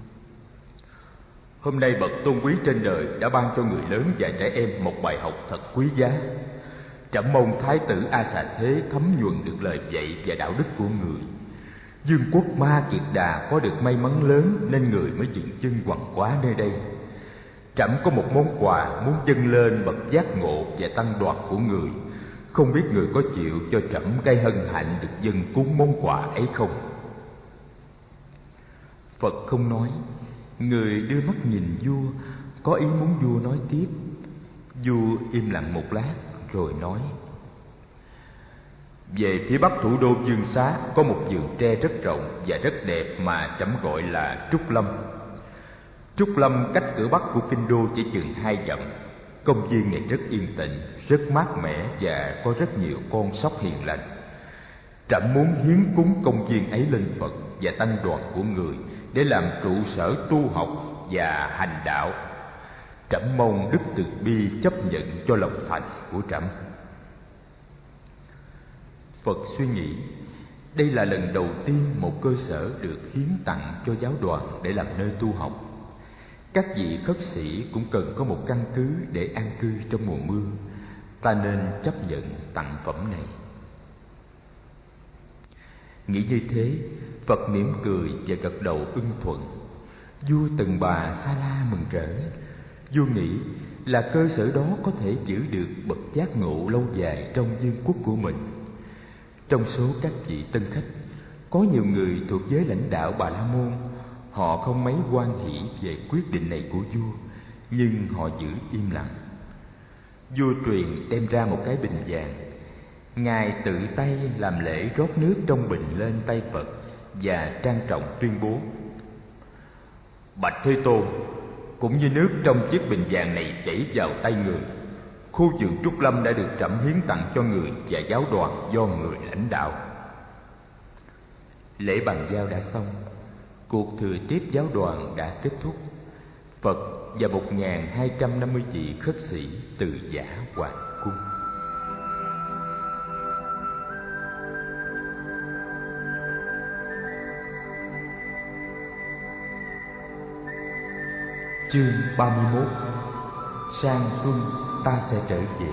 Hôm nay bậc tôn quý trên đời đã ban cho người lớn và trẻ em một bài học thật quý giá. Trẫm mong Thái tử A Xà Thế thấm nhuần được lời dạy và đạo đức của người. Dương quốc Ma Kiệt Đà có được may mắn lớn nên người mới dừng chân quằn quá nơi đây. Trẫm có một món quà muốn dâng lên bậc giác ngộ và tăng đoàn của người. Không biết người có chịu cho trẫm gây hân hạnh được dâng cúng món quà ấy không? Phật không nói. Người đưa mắt nhìn vua, có ý muốn vua nói tiếp. Vua im lặng một lát rồi nói: Về phía bắc thủ đô Dương Xá có một vườn tre rất rộng và rất đẹp mà trẫm gọi là Trúc Lâm. Trúc Lâm cách cửa bắc của kinh đô chỉ chừng 2 dặm. Công viên này rất yên tĩnh, rất mát mẻ và có rất nhiều con sóc hiền lành. Trẫm muốn hiến cúng công viên ấy lên Phật và tăng đoàn của người để làm trụ sở tu học và hành đạo. Trẫm mong Đức Từ Bi chấp nhận cho lòng thành của trẫm. Phật suy nghĩ, đây là lần đầu tiên một cơ sở được hiến tặng cho giáo đoàn để làm nơi tu học. Các vị khất sĩ cũng cần có một căn cứ để an cư trong mùa mưa. Ta nên chấp nhận tặng phẩm này. Nghĩ như thế, Phật mỉm cười và gật đầu ưng thuận. Vua Tần Bà Sa La mừng rỡ. Vua nghĩ là cơ sở đó có thể giữ được bậc giác ngộ lâu dài trong vương quốc của mình. Trong số các vị tân khách, có nhiều người thuộc giới lãnh đạo Bà La Môn. Họ không mấy hoan hỷ về quyết định này của vua, nhưng họ giữ im lặng. Vua truyền đem ra một cái bình vàng. Ngài tự tay làm lễ rót nước trong bình lên tay Phật và trang trọng tuyên bố: Bạch Thế Tôn, cũng như nước trong chiếc bình vàng này chảy vào tay người, khu vườn Trúc Lâm đã được trẫm hiến tặng cho người và giáo đoàn do người lãnh đạo. Lễ bàn giao đã xong, cuộc thừa tiếp giáo đoàn đã kết thúc. Phật và 1.250 vị khất sĩ từ giả hoàng cung. Chương 31. Sang xuân ta sẽ trở về.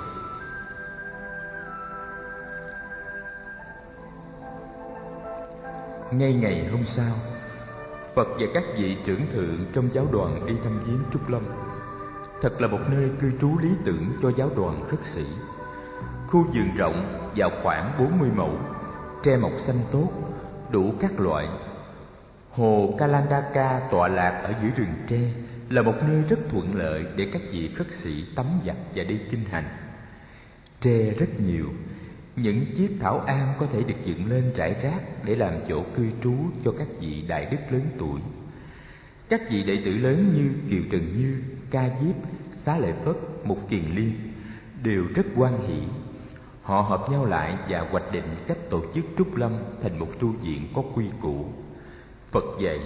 Ngay ngày hôm sau, Phật và các vị trưởng thượng trong giáo đoàn đi thăm viếng Trúc Lâm. Thật là một nơi cư trú lý tưởng cho giáo đoàn khất sĩ. Khu vườn rộng vào khoảng 40 mẫu, tre mọc xanh tốt, đủ các loại. Hồ Kalandaka tọa lạc ở giữa rừng tre là một nơi rất thuận lợi để các vị khất sĩ tắm giặt và đi kinh hành. Tre rất nhiều, những chiếc thảo am có thể được dựng lên rải rác để làm chỗ cư trú cho các vị đại đức lớn tuổi. Các vị đệ tử lớn như Kiều Trần Như, Ca Diếp, Xá Lợi Phất, Mục Kiền Liên đều rất hoan hỷ. Họ hợp nhau lại và hoạch định cách tổ chức Trúc Lâm thành một tu viện có quy củ. Phật dạy: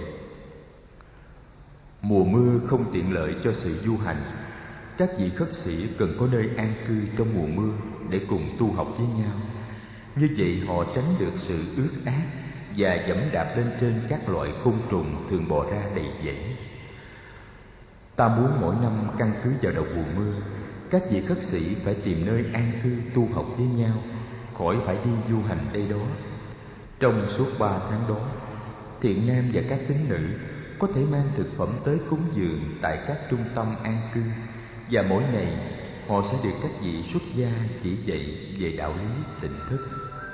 mùa mưa không tiện lợi cho sự du hành. Các vị khất sĩ cần có nơi an cư trong mùa mưa để cùng tu học với nhau. Như vậy họ tránh được sự ướt át và dẫm đạp lên trên các loại côn trùng thường bò ra đầy dẫy. Ta muốn mỗi năm căn cứ vào đầu mùa mưa, các vị khất sĩ phải tìm nơi an cư tu học với nhau, khỏi phải đi du hành đây đó. Trong suốt 3 tháng đó, thiện nam và các tín nữ có thể mang thực phẩm tới cúng dường tại các trung tâm an cư, và mỗi ngày họ sẽ được các vị xuất gia chỉ dạy về đạo lý tỉnh thức.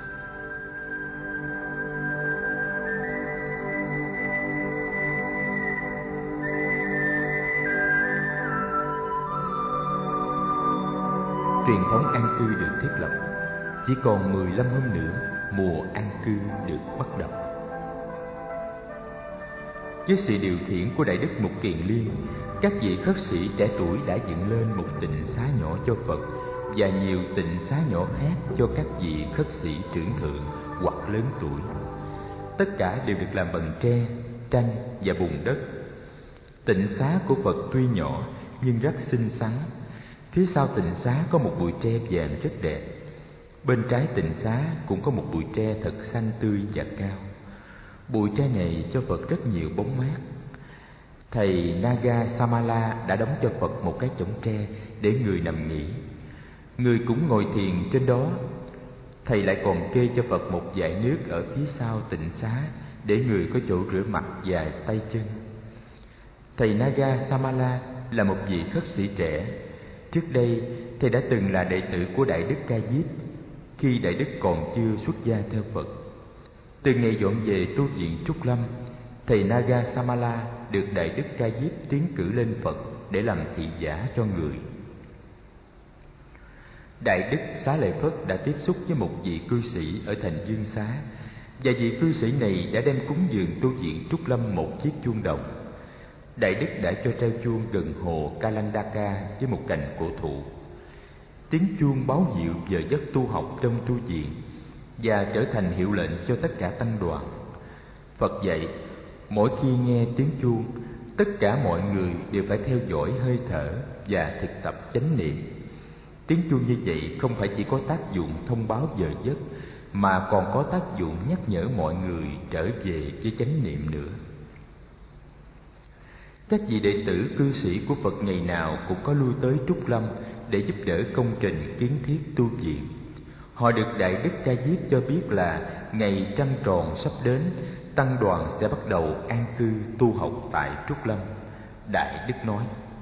Truyền thống an cư được thiết lập. Chỉ còn 15 hôm nữa, mùa an cư được bắt đầu. Với sự điều khiển của Đại Đức Mục Kiền Liên, các vị khất sĩ trẻ tuổi đã dựng lên một tịnh xá nhỏ cho Phật và nhiều tịnh xá nhỏ khác cho các vị khất sĩ trưởng thượng hoặc lớn tuổi. Tất cả đều được làm bằng tre, tranh và bùn đất. Tịnh xá của Phật tuy nhỏ nhưng rất xinh xắn. Phía sau tịnh xá có một bụi tre vàng rất đẹp. Bên trái tịnh xá cũng có một bụi tre thật xanh tươi và cao. Bụi tre này cho Phật rất nhiều bóng mát. Thầy Naga Samala đã đóng cho Phật một cái chõng tre để người nằm nghỉ. Người cũng ngồi thiền trên đó. Thầy lại còn kê cho Phật một dải nước ở phía sau tịnh xá để người có chỗ rửa mặt và tay chân. Thầy Naga Samala là một vị khất sĩ trẻ. Trước đây, thầy đã từng là đệ tử của Đại Đức Ca Diếp khi Đại Đức còn chưa xuất gia theo Phật. Từ ngày dọn về tu viện Trúc Lâm, thầy Naga Samala được Đại Đức Ca Diếp tiến cử lên Phật để làm thị giả cho người. Đại Đức Xá Lợi Phất đã tiếp xúc với một vị cư sĩ ở thành Dương Xá, và vị cư sĩ này đã đem cúng dường tu viện Trúc Lâm một chiếc chuông đồng. Đại Đức đã cho treo chuông gần hồ Kalandaka với một cành cổ thụ. Tiếng chuông báo hiệu giờ giấc tu học trong tu viện và trở thành hiệu lệnh cho tất cả tăng đoàn. Phật dạy, mỗi khi nghe tiếng chuông, tất cả mọi người đều phải theo dõi hơi thở và thực tập chánh niệm. Tiếng chuông như vậy không phải chỉ có tác dụng thông báo giờ giấc, mà còn có tác dụng nhắc nhở mọi người trở về với chánh niệm nữa. Các vị đệ tử cư sĩ của Phật ngày nào cũng có lui tới Trúc Lâm để giúp đỡ công trình kiến thiết tu viện. Họ được Đại Đức Ca Diếp cho biết là ngày trăng tròn sắp đến, tăng đoàn sẽ bắt đầu an cư tu học tại Trúc Lâm. Đại Đức nói: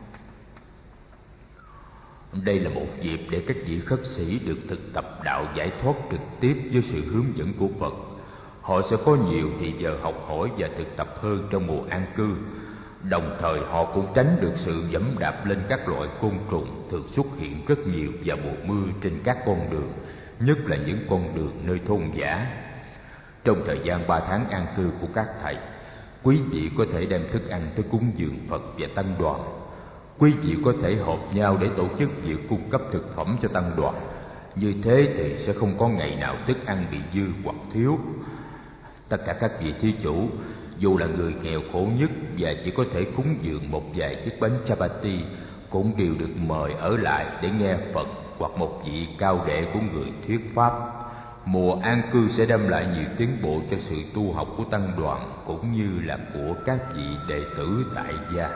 đây là một dịp để các vị khất sĩ được thực tập đạo giải thoát trực tiếp với sự hướng dẫn của Phật. Họ sẽ có nhiều thì giờ học hỏi và thực tập hơn trong mùa an cư. Đồng thời họ cũng tránh được sự dẫm đạp lên các loại côn trùng thường xuất hiện rất nhiều vào mùa mưa trên các con đường, nhất là những con đường nơi thôn dã. Trong thời gian 3 tháng an cư của các thầy, quý vị có thể đem thức ăn tới cúng dường Phật và tăng đoàn. Quý vị có thể hợp nhau để tổ chức việc cung cấp thực phẩm cho tăng đoàn. Như thế thì sẽ không có ngày nào thức ăn bị dư hoặc thiếu. Tất cả các vị thí chủ, dù là người nghèo khổ nhất và chỉ có thể cúng dường một vài chiếc bánh chapati, cũng đều được mời ở lại để nghe Phật hoặc một vị cao đệ của người thuyết pháp. Mùa an cư sẽ đem lại nhiều tiến bộ cho sự tu học của tăng đoàn cũng như là của các vị đệ tử tại gia.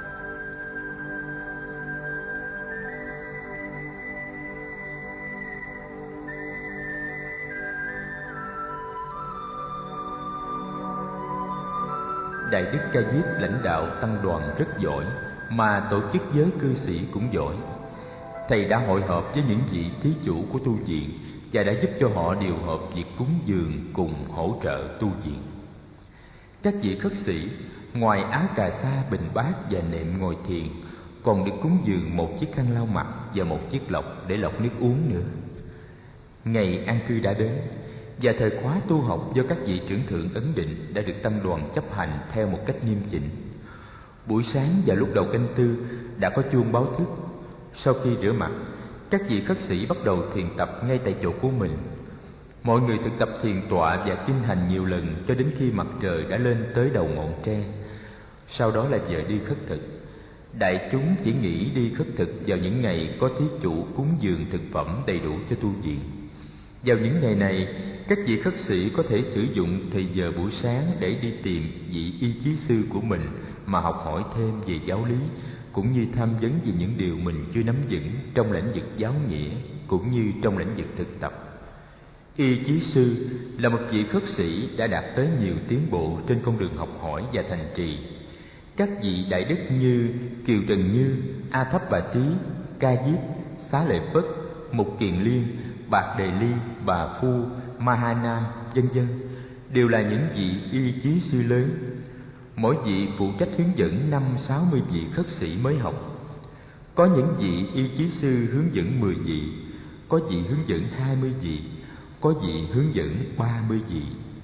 Đại Đức Ca Diếp lãnh đạo tăng đoàn rất giỏi, mà tổ chức giới cư sĩ cũng giỏi. Thầy đã hội họp với những vị thí chủ của tu viện và đã giúp cho họ điều hợp việc cúng dường cùng hỗ trợ tu viện. Các vị khất sĩ ngoài áo cà sa, bình bát và nệm ngồi thiền, còn được cúng dường một chiếc khăn lau mặt và một chiếc lọc để lọc nước uống nữa. Ngày an cư đã đến, và thời khóa tu học do các vị trưởng thượng ấn định đã được tăng đoàn chấp hành theo một cách nghiêm chỉnh. Buổi sáng và lúc đầu canh tư đã có chuông báo thức. Sau khi rửa mặt, các vị khất sĩ bắt đầu thiền tập ngay tại chỗ của mình. Mọi người thực tập thiền tọa và kinh hành nhiều lần cho đến khi mặt trời đã lên tới đầu ngọn tre. Sau đó là giờ đi khất thực. Đại chúng chỉ nghĩ đi khất thực vào những ngày có thí chủ cúng dường thực phẩm đầy đủ cho tu viện. Vào những ngày này, các vị khất sĩ có thể sử dụng thời giờ buổi sáng để đi tìm vị y chí sư của mình mà học hỏi thêm về giáo lý, cũng như tham vấn về những điều mình chưa nắm vững trong lĩnh vực giáo nghĩa cũng như trong lĩnh vực thực tập. Y chí sư là một vị khất sĩ đã đạt tới nhiều tiến bộ trên con đường học hỏi và thành trì. Các vị đại đức như Kiều Trần Như, A Thấp Bà Trí, Ca Diếp, Xá Lợi Phất, Mục Kiền Liên, Bạc Đề Ly, Bà Phu, Mahanam, vân vân đều là những vị y chí sư lớn. Mỗi vị phụ trách hướng dẫn 50-60 vị khất sĩ mới học. Có những vị y chí sư hướng dẫn 10 vị, có vị hướng dẫn 20 vị, có vị hướng dẫn 30 vị.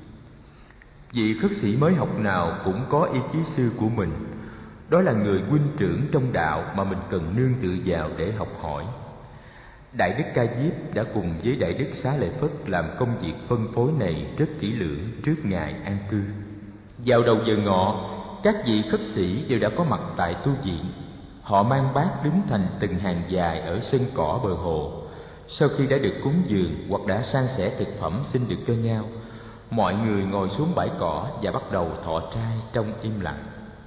Vị khất sĩ mới học nào cũng có y chí sư của mình. Đó là người huynh trưởng trong đạo mà mình cần nương tựa vào để học hỏi. Đại Đức Ca Diếp đã cùng với Đại Đức Xá Lợi Phất làm công việc phân phối này rất kỹ lưỡng trước ngày an cư. Vào đầu giờ ngọ, các vị khất sĩ đều đã có mặt tại tu viện. Họ mang bát đứng thành từng hàng dài ở sân cỏ bờ hồ. Sau khi đã được cúng dường hoặc đã san sẻ thực phẩm xin được cho nhau, mọi người ngồi xuống bãi cỏ và bắt đầu thọ trai trong im lặng.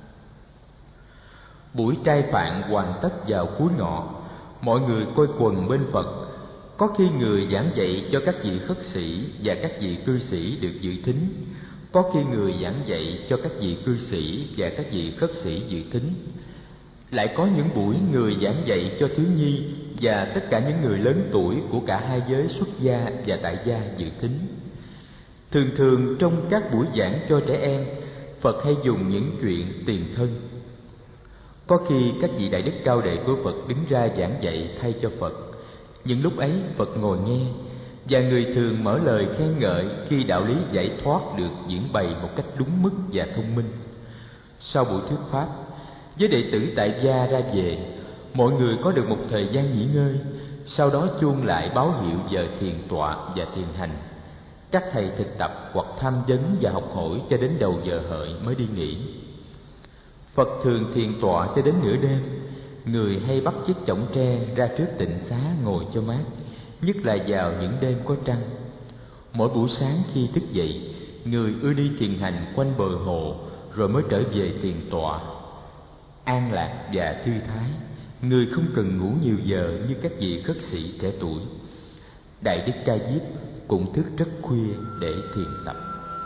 Buổi trai phạn hoàn tất vào cuối ngọ, mọi người quây quần bên Phật. Có khi người giảng dạy cho các vị khất sĩ và các vị cư sĩ được dự thính, có khi người giảng dạy cho các vị cư sĩ và các vị khất sĩ dự thính. Lại có những buổi người giảng dạy cho thiếu nhi và tất cả những người lớn tuổi của cả hai giới xuất gia và tại gia dự thính. Thường trong các buổi giảng cho trẻ em, Phật hay dùng những chuyện tiền thân. Có khi các vị đại đức cao đệ của Phật đứng ra giảng dạy thay cho Phật. Những lúc ấy Phật ngồi nghe, và người thường mở lời khen ngợi khi đạo lý giải thoát được diễn bày một cách đúng mức và thông minh. Sau buổi thuyết pháp, với đệ tử tại gia ra về, mọi người có được một thời gian nghỉ ngơi. Sau đó chuông lại báo hiệu giờ thiền tọa và thiền hành. Các thầy thực tập hoặc tham vấn và học hỏi cho đến đầu giờ hợi mới đi nghỉ. Phật thường thiền tọa cho đến nửa đêm. Người hay bắt chiếc chõng tre ra trước tịnh xá ngồi cho mát, nhất là vào những đêm có trăng. Mỗi buổi sáng khi thức dậy, người ưa đi thiền hành quanh bờ hồ, rồi mới trở về thiền tọa. An lạc và thư thái, người không cần ngủ nhiều giờ như các vị khất sĩ trẻ tuổi. Đại đức Ca Diếp cũng thức rất khuya để thiền tập.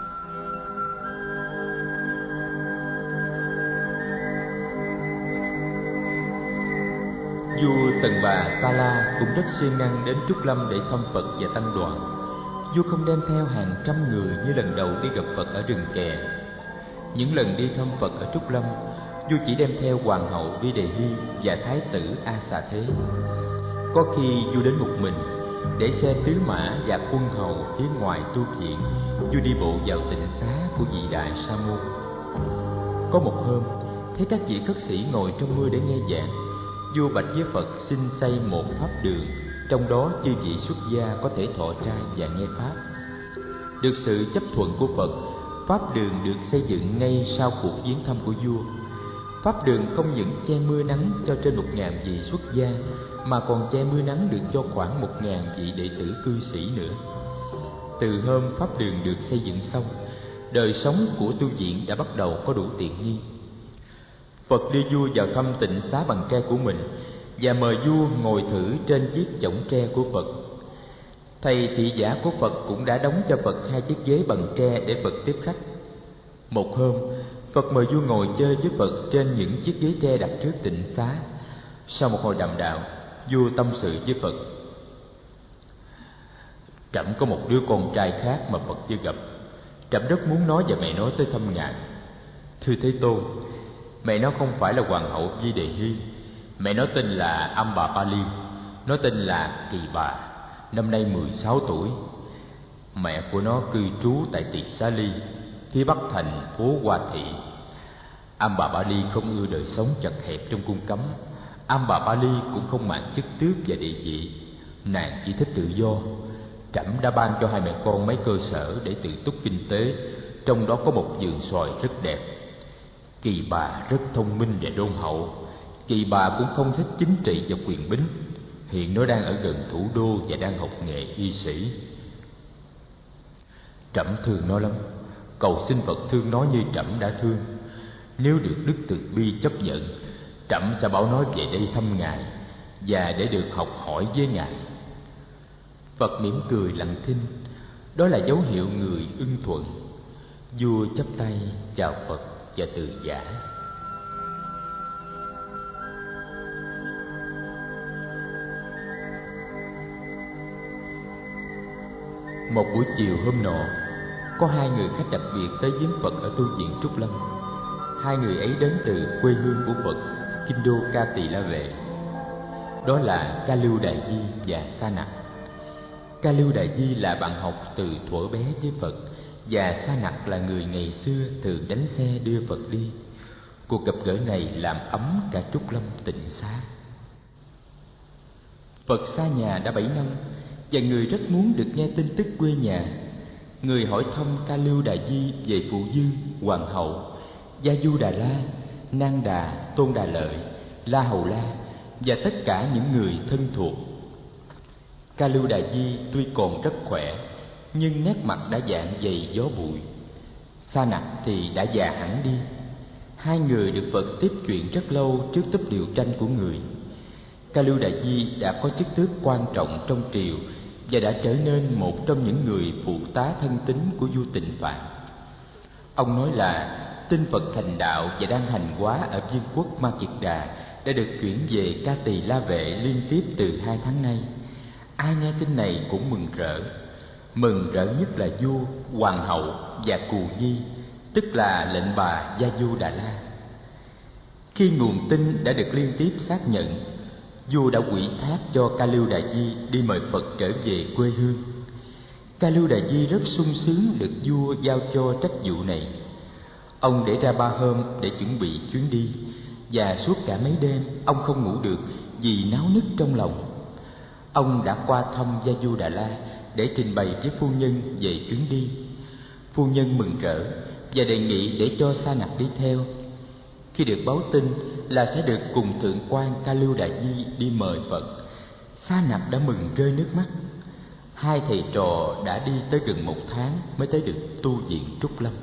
Vua Tần Bà Sa La cũng rất siêng năng đến Trúc Lâm để thăm Phật và tăng đoàn. Vua không đem theo hàng trăm người như lần đầu đi gặp Phật ở rừng Kè. Những lần đi thăm Phật ở Trúc Lâm, vua chỉ đem theo hoàng hậu Vi Đề Hy và thái tử A Xà Thế. Có khi vua đến một mình, để xe tứ mã và quân hầu phía ngoài tu viện. Vua đi bộ vào tịnh xá của vị đại sa môn. Có một hôm, thấy các vị khất sĩ ngồi trong mưa để nghe giảng, vua bạch với Phật xin xây một pháp đường, trong đó chư vị xuất gia có thể thọ trai và nghe pháp. Được sự chấp thuận của Phật, pháp đường được xây dựng ngay sau cuộc viếng thăm của vua. Pháp đường không những che mưa nắng cho trên 1000 vị xuất gia, mà còn che mưa nắng được cho khoảng 1000 vị đệ tử cư sĩ nữa. Từ hôm pháp đường được xây dựng xong, đời sống của tu viện đã bắt đầu có đủ tiện nghi. Phật đưa vua vào thăm tịnh xá bằng tre của mình và mời vua ngồi thử trên chiếc chõng tre của Phật. Thầy thị giả của Phật cũng đã đóng cho Phật 2 chiếc ghế bằng tre để Phật tiếp khách. Một hôm, Phật mời vua ngồi chơi với Phật trên những chiếc ghế tre đặt trước tịnh xá. Sau một hồi đàm đạo, vua tâm sự với Phật: Trẫm có một đứa con trai khác mà Phật chưa gặp. Trẫm rất muốn nói và mẹ nói tới thăm ngài. Thưa Thế Tôn, mẹ nó không phải là hoàng hậu Vi Đề Hy. Mẹ nó tên là Ambapali. Nó tên là Kỳ Bà, năm nay 16 tuổi. Mẹ của nó cư trú tại Tỳ Xá Ly, phía bắc thành phố Hoa Thị. Ambapali không ưa đời sống chật hẹp trong cung cấm. Ambapali cũng không màng chức tước và địa vị. Nàng chỉ thích tự do. Trẫm đã ban cho hai mẹ con mấy cơ sở để tự túc kinh tế, trong đó có một vườn xoài rất đẹp. Kỳ Bà rất thông minh và đôn hậu. Kỳ Bà cũng không thích chính trị và quyền bính. Hiện nó đang ở gần thủ đô và đang học nghề y sĩ. Trẫm thương nó lắm. Cầu xin Phật thương nó như trẫm đã thương. Nếu được Đức Từ Bi chấp nhận, trẫm sẽ bảo nó về đây thăm ngài và để được học hỏi với ngài. Phật mỉm cười lặng thinh. Đó là dấu hiệu người ưng thuận. Vua chắp tay chào Phật và từ giả. Một buổi chiều hôm nọ, có 2 người khách đặc biệt tới viếng Phật ở tu viện Trúc Lâm. 2 người ấy đến từ quê hương của Phật, Kinh đô Ca Tỳ La Vệ. Đó là Ca Lưu Đại Di và Sa Nặc. Ca Lưu Đại Di là bạn học từ thuở bé với Phật, và Sa Nặc là người ngày xưa thường đánh xe đưa Phật đi. Cuộc gặp gỡ này làm ấm cả Trúc Lâm tịnh xá. Phật xa nhà đã 7 năm, và người rất muốn được nghe tin tức quê nhà. Người hỏi thăm Ca Lưu Đại Di về Phụ Dương, Hoàng hậu, Gia Du Đà La, Nang Đà, Tôn Đà Lợi, La Hầu La và tất cả những người thân thuộc. Ca Lưu Đà Di tuy còn rất khỏe, nhưng nét mặt đã dạng dày gió bụi. Sa Nặc thì đã già hẳn đi. Hai người được Phật tiếp chuyện rất lâu trước túp điều tranh của người. Ca Lưu Đà Di đã có chức tước quan trọng trong triều và đã trở nên một trong những người phụ tá thân tín của vua Tịnh Phạn. Ông nói là tin Phật thành đạo và đang hành hóa ở Vương quốc Ma Kiệt Đà đã được chuyển về Ca Tỳ La Vệ liên tiếp từ 2 tháng nay. Ai nghe tin này cũng mừng rỡ. Mừng rỡ nhất là vua, hoàng hậu và Cù Di, tức là lệnh bà Gia Du Đà La. Khi nguồn tin đã được liên tiếp xác nhận, vua đã ủy thác cho Ca Lưu Đà Di đi mời Phật trở về quê hương. Ca Lưu Đà Di rất sung sướng được vua giao cho trách vụ này. Ông để ra 3 hôm để chuẩn bị chuyến đi, và suốt cả mấy đêm ông không ngủ được vì náo nức trong lòng. Ông đã qua thăm Gia Du Đà La để trình bày với phu nhân về chuyến đi. Phu nhân mừng rỡ và đề nghị để cho Sa Nặc đi theo. Khi được báo tin là sẽ được cùng thượng quan Ca Lưu Đà Di đi mời Phật, Sa Nặc đã mừng rơi nước mắt. Hai thầy trò đã đi tới gần 1 tháng mới tới được tu viện Trúc Lâm.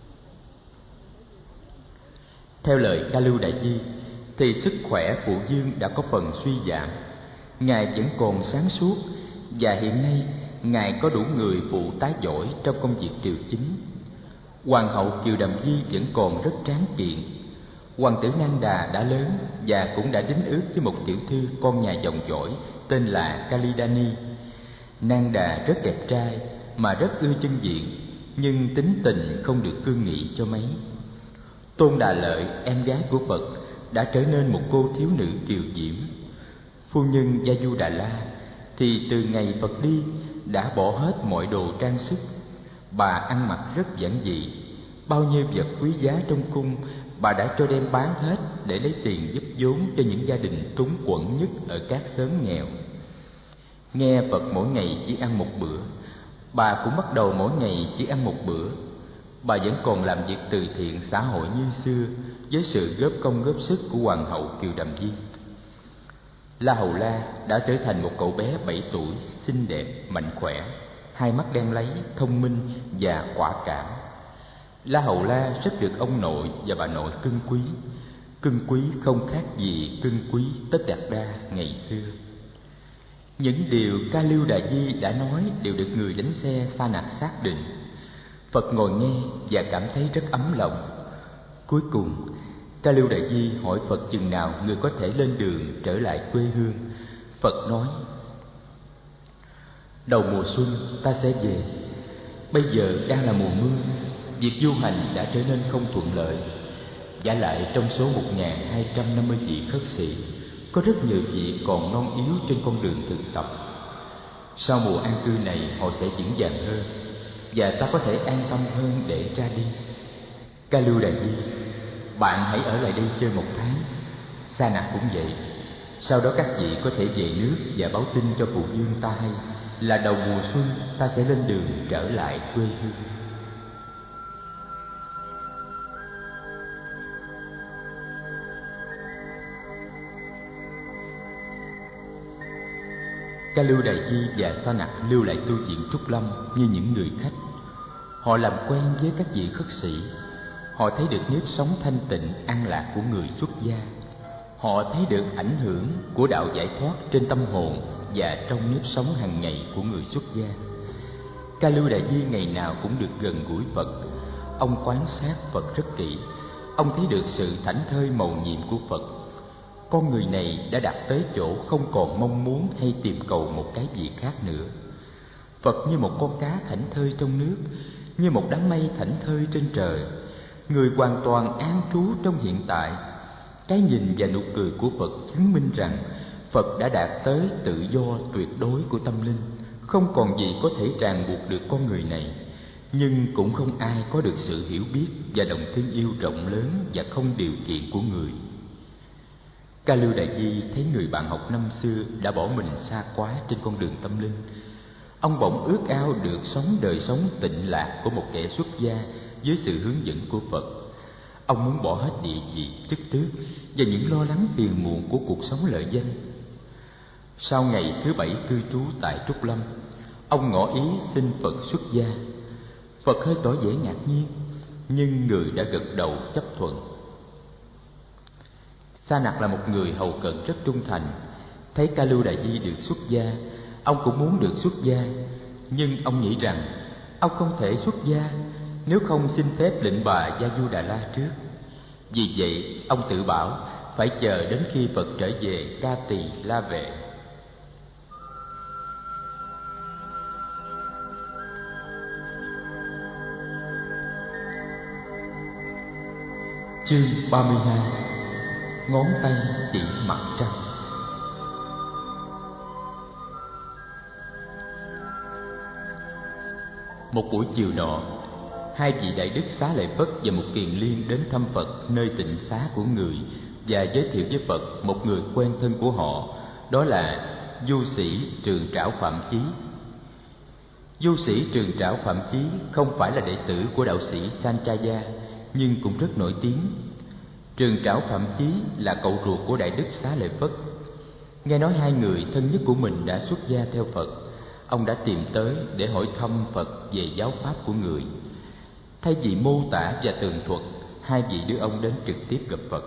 Theo lời Ca Lưu Đà Di thì sức khỏe phụ vương đã có phần suy giảm. Ngài vẫn còn sáng suốt, và hiện nay Ngài có đủ người phụ tá giỏi trong công việc triều chính. Hoàng hậu Kiều Đàm Di vẫn còn rất tráng kiện. Hoàng tử Nang Đà đã lớn và cũng đã đính ước với một tiểu thư con nhà dòng dõi tên là Kalidani. Nang Đà rất đẹp trai mà rất ưa chân diện, nhưng tính tình không được cương nghị cho mấy. Tôn Đà Lợi, em gái của Phật, đã trở nên một cô thiếu nữ kiều diễm. Phu nhân Gia Du Đà La thì từ ngày Phật đi đã bỏ hết mọi đồ trang sức. Bà ăn mặc rất giản dị, bao nhiêu vật quý giá trong cung bà đã cho đem bán hết để lấy tiền giúp vốn cho những gia đình túng quẫn nhất ở các xóm nghèo. Nghe Phật mỗi ngày chỉ ăn 1 bữa, bà cũng bắt đầu mỗi ngày chỉ ăn 1 bữa. Bà vẫn còn làm việc từ thiện xã hội như xưa với sự góp công góp sức của Hoàng hậu Kiều Đàm Di. La Hầu La đã trở thành một cậu bé 7 tuổi, xinh đẹp, mạnh khỏe, hai mắt đen láy, thông minh và quả cảm. La Hầu La rất được ông nội và bà nội cưng quý không khác gì cưng quý Tất Đạt Đa ngày xưa. Những điều Ca Lưu Đà Di đã nói đều được người đánh xe Sa Nặc xác định. Phật ngồi nghe và cảm thấy rất ấm lòng. Cuối cùng, Ca Lưu Đà Di hỏi Phật chừng nào người có thể lên đường trở lại quê hương. Phật nói: đầu mùa xuân ta sẽ về. Bây giờ đang là mùa mưa, việc du hành đã trở nên không thuận lợi. Vả lại trong số 1250 vị khất sĩ, có rất nhiều vị còn non yếu trên con đường thực tập. Sau mùa an cư này họ sẽ vững vàng hơn, và ta có thể an tâm hơn để ra đi. Ca Lưu Đà Di, bạn hãy ở lại đây chơi 1 tháng. Sa Nặc cũng vậy. Sau đó các vị có thể về nước và báo tin cho phụ vương ta hay là đầu mùa xuân ta sẽ lên đường trở lại quê hương. Ca Lưu Đà Di và Sa Nặc lưu lại tu viện Trúc Lâm như những người khách. Họ làm quen với các vị khất sĩ. Họ thấy được nếp sống thanh tịnh an lạc của người xuất gia. Họ thấy được ảnh hưởng của đạo giải thoát trên tâm hồn và trong nếp sống hàng ngày của người xuất gia. Ca Lưu Đà Di ngày nào cũng được gần gũi Phật. Ông quan sát Phật rất kỹ. Ông thấy được sự thảnh thơi mầu nhiệm của Phật. Con người này đã đạt tới chỗ không còn mong muốn hay tìm cầu một cái gì khác nữa. Phật như một con cá thảnh thơi trong nước, như một đám mây thảnh thơi trên trời. Người hoàn toàn an trú trong hiện tại. Cái nhìn và nụ cười của Phật chứng minh rằng Phật đã đạt tới tự do tuyệt đối của tâm linh. Không còn gì có thể ràng buộc được con người này, nhưng cũng không ai có được sự hiểu biết và lòng thương yêu rộng lớn và không điều kiện của người. Ca Lưu Đà Di thấy người bạn học năm xưa đã bỏ mình xa quá trên con đường tâm linh. Ông bỗng ước ao được sống đời sống tịnh lạc của một kẻ xuất gia với sự hướng dẫn của Phật. Ông muốn bỏ hết địa vị, chức tước và những lo lắng phiền muộn của cuộc sống lợi danh. Sau ngày thứ 7 cư trú tại Trúc Lâm, ông ngỏ ý xin Phật xuất gia. Phật hơi tỏ vẻ ngạc nhiên, nhưng người đã gật đầu chấp thuận. Sa Nặc là một người hầu cận rất trung thành. Thấy Ca Lưu Đại Di được xuất gia, ông cũng muốn được xuất gia. Nhưng ông nghĩ rằng ông không thể xuất gia nếu không xin phép lệnh bà Gia Du Đà La trước. Vì vậy ông tự bảo phải chờ đến khi Phật trở về Ca Tỳ La Vệ. Chương 32: Ngón tay chỉ mặt trăng. Một buổi chiều nọ, hai vị Đại Đức Xá Lợi Phất và một kiền liên đến thăm Phật nơi tịnh xá của người và giới thiệu với Phật một người quen thân của họ, đó là du sĩ Trường Trảo Phạm Chí. Du sĩ Trường Trảo Phạm Chí không phải là đệ tử của đạo sĩ Sanchaya, nhưng cũng rất nổi tiếng. Trường Trảo Phạm Chí là cậu ruột của Đại Đức Xá Lợi Phất. Nghe nói hai người thân nhất của mình đã xuất gia theo Phật, ông đã tìm tới để hỏi thăm Phật về giáo pháp của người. Thay vì mô tả và tường thuật, hai vị đưa ông đến trực tiếp gặp Phật.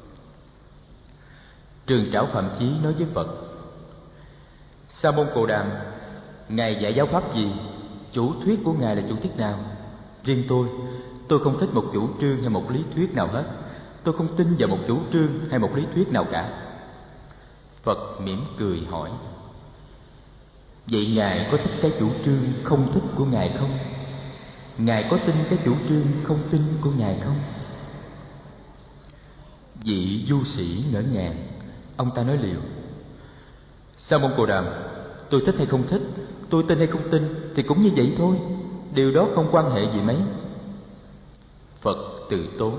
Trường Trảo Phạm Chí nói với Phật: Sa môn Cồ Đàm, ngài dạy giáo pháp gì? Chủ thuyết của ngài là chủ thuyết nào? Riêng tôi không thích một chủ trương hay một lý thuyết nào hết. Tôi không tin vào một chủ trương hay một lý thuyết nào cả. Phật mỉm cười hỏi: Vậy ngài có thích cái chủ trương không thích của ngài không? Ngài có tin cái chủ trương không tin của ngài không? Vị du sĩ ngỡ ngàng. Ông ta nói liều: Sa môn Cồ Đàm, tôi thích hay không thích, tôi tin hay không tin thì cũng như vậy thôi. Điều đó không quan hệ gì mấy. Phật từ tốn: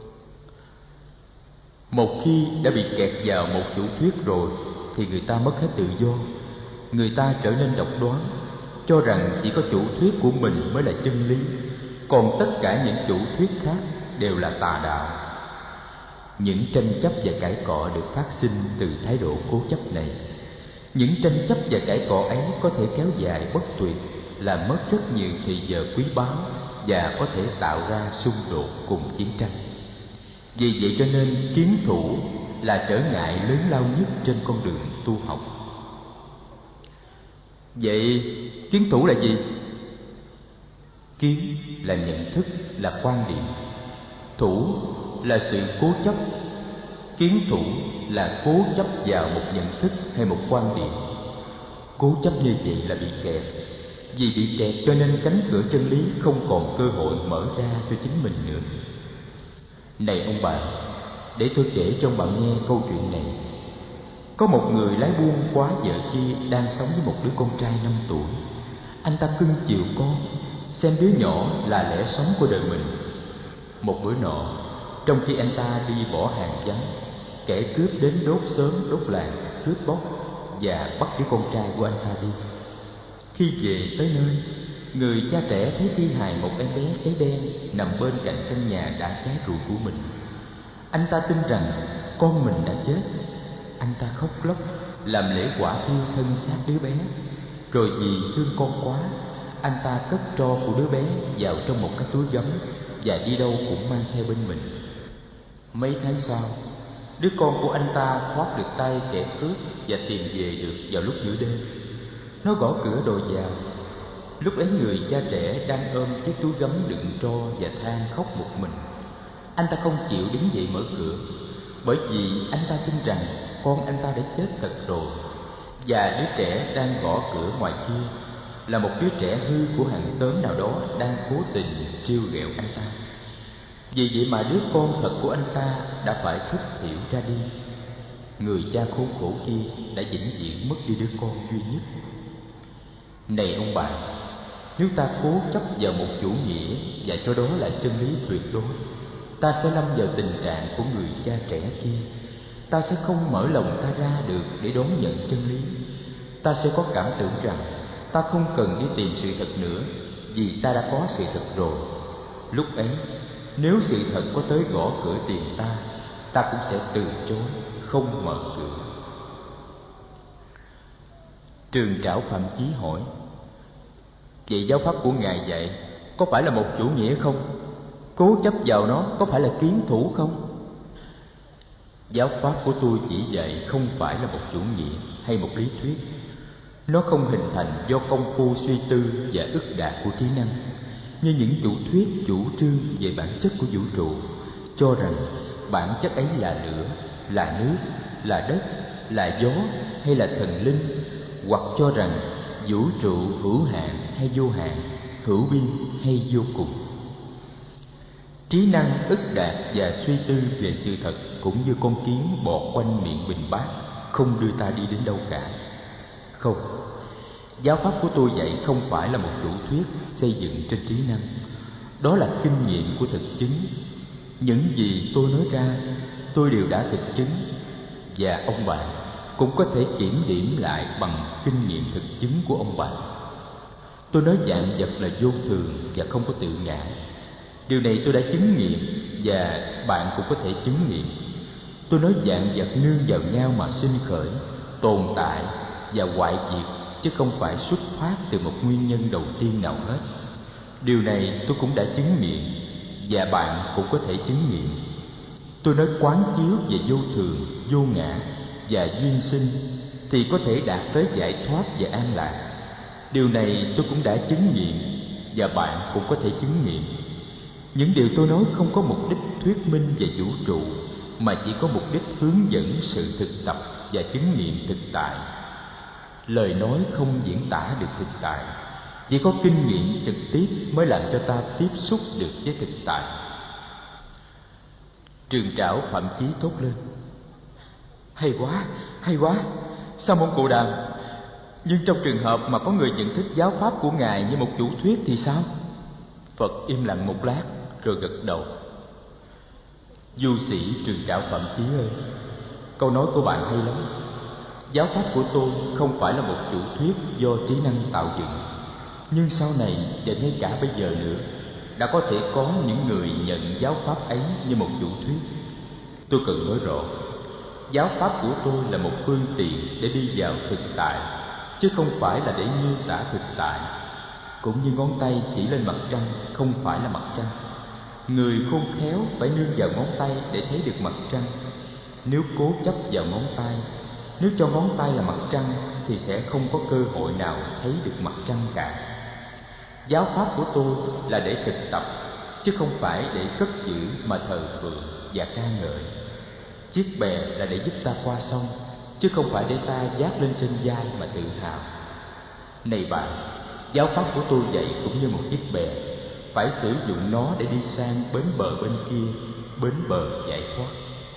Một khi đã bị kẹt vào một chủ thuyết rồi thì người ta mất hết tự do. Người ta trở nên độc đoán, cho rằng chỉ có chủ thuyết của mình mới là chân lý, còn tất cả những chủ thuyết khác đều là tà đạo. Những tranh chấp và cãi cọ được phát sinh từ thái độ cố chấp này. Những tranh chấp và cãi cọ ấy có thể kéo dài bất tuyệt, làm mất rất nhiều thời giờ quý báu và có thể tạo ra xung đột cùng chiến tranh. Vì vậy cho nên kiến thủ là trở ngại lớn lao nhất trên con đường tu học. Vậy kiến thủ là gì? Kiến là nhận thức, là quan điểm. Thủ là sự cố chấp. Kiến thủ là cố chấp vào một nhận thức hay một quan điểm. Cố chấp như vậy là bị kẹt. Vì bị kẹt cho nên cánh cửa chân lý không còn cơ hội mở ra cho chính mình nữa. Này ông bà, để tôi kể cho ông bạn nghe câu chuyện này. Có một người lái buôn quá vợ kia đang sống với một đứa con trai 5 tuổi. Anh ta cưng chiều con, xem đứa nhỏ là lẽ sống của đời mình. Một bữa nọ, trong khi anh ta đi bỏ hàng vắng, kẻ cướp đến đốt xóm đốt làng, cướp bóc và bắt đứa con trai của anh ta đi. Khi về tới nơi, người cha trẻ thấy thi hài một em bé cháy đen nằm bên cạnh căn nhà đã cháy rụi của mình. Anh ta tin rằng con mình đã chết. Anh ta khóc lóc làm lễ quả thiêu thân xác đứa bé. Rồi vì thương con quá, anh ta cất tro của đứa bé vào trong một cái túi gấm và đi đâu cũng mang theo bên mình. Mấy tháng sau, đứa con của anh ta thoát được tay kẻ cướp và tìm về được vào lúc nửa đêm. Nó gõ cửa đòi vào. Lúc ấy người cha trẻ đang ôm chiếc túi gấm đựng tro và than khóc một mình. Anh ta không chịu đứng dậy mở cửa, bởi vì anh ta tin rằng con anh ta đã chết thật rồi. Và đứa trẻ đang gõ cửa ngoài kia là một đứa trẻ hư của hàng xóm nào đó đang cố tình trêu ghẹo anh ta. Vì vậy mà đứa con thật của anh ta đã phải thất thiểu ra đi. Người cha khốn khổ kia đã vĩnh viễn mất đi đứa con duy nhất. Này ông bà, nếu ta cố chấp vào một chủ nghĩa và cho đó là chân lý tuyệt đối, ta sẽ lâm vào tình trạng của người cha trẻ kia. Ta sẽ không mở lòng ta ra được để đón nhận chân lý. Ta sẽ có cảm tưởng rằng ta không cần đi tìm sự thật nữa, vì ta đã có sự thật rồi. Lúc ấy, nếu sự thật có tới gõ cửa tìm ta, ta cũng sẽ từ chối, không mở cửa. Trường Trảo Phạm Chí hỏi: vậy giáo pháp của Ngài dạy có phải là một chủ nghĩa không? Cố chấp vào nó có phải là kiến thủ không? Giáo pháp của tôi chỉ dạy không phải là một chủ nghĩa hay một lý thuyết. Nó không hình thành do công phu suy tư và ức đạt của trí năng, như những chủ thuyết chủ trương về bản chất của vũ trụ, cho rằng bản chất ấy là lửa, là nước, là đất, là gió hay là thần linh, hoặc cho rằng vũ trụ hữu hạn hay vô hạn, hữu biên hay vô cùng. Trí năng ức đạt và suy tư về sự thật cũng như con kiến bò quanh miệng bình bát, không đưa ta đi đến đâu cả. Không, giáo pháp của tôi dạy không phải là một chủ thuyết xây dựng trên trí năng. Đó là kinh nghiệm của thực chứng. Những gì tôi nói ra tôi đều đã thực chứng, và ông bạn cũng có thể kiểm điểm lại bằng kinh nghiệm thực chứng của ông bạn. Tôi nói vạn vật là vô thường và không có tự ngã. Điều này tôi đã chứng nghiệm, và bạn cũng có thể chứng nghiệm. Tôi nói vạn vật nương vào nhau mà sinh khởi, tồn tại và hoại diệt, chứ không phải xuất phát từ một nguyên nhân đầu tiên nào hết. Điều này tôi cũng đã chứng nghiệm, và bạn cũng có thể chứng nghiệm. Tôi nói quán chiếu về vô thường, vô ngã và duyên sinh thì có thể đạt tới giải thoát và an lạc. Điều này tôi cũng đã chứng nghiệm, và bạn cũng có thể chứng nghiệm. Những điều tôi nói không có mục đích thuyết minh về vũ trụ, mà chỉ có mục đích hướng dẫn sự thực tập và chứng nghiệm thực tại. Lời nói không diễn tả được thực tại, chỉ có kinh nghiệm trực tiếp mới làm cho ta tiếp xúc được với thực tại. Trường Trảo Phạm Chí thốt lên: hay quá, hay quá! Sao môn Cù Đàm? Nhưng trong trường hợp mà có người nhận thức giáo pháp của Ngài như một chủ thuyết thì sao? Phật im lặng một lát rồi gật đầu: Du sĩ Trường Trảo Phạm Chí ơi, câu nói của bạn hay lắm. Giáo pháp của tôi không phải là một chủ thuyết do trí năng tạo dựng, nhưng sau này và ngay cả bây giờ nữa, đã có thể có những người nhận giáo pháp ấy như một chủ thuyết. Tôi cần nói rõ, giáo pháp của tôi là một phương tiện để đi vào thực tại, chứ không phải là để miêu tả thực tại. Cũng như ngón tay chỉ lên mặt trăng không phải là mặt trăng. Người khôn khéo phải nương vào ngón tay để thấy được mặt trăng. Nếu cố chấp vào ngón tay, nếu cho ngón tay là mặt trăng, thì sẽ không có cơ hội nào thấy được mặt trăng cả. Giáo pháp của tôi là để thực tập, chứ không phải để cất giữ mà thờ phượng và ca ngợi. Chiếc bè là để giúp ta qua sông, chứ không phải để ta vác lên trên vai mà tự hào. Này bạn, giáo pháp của tôi dạy cũng như một chiếc bè, phải sử dụng nó để đi sang bến bờ bên kia, bến bờ giải thoát.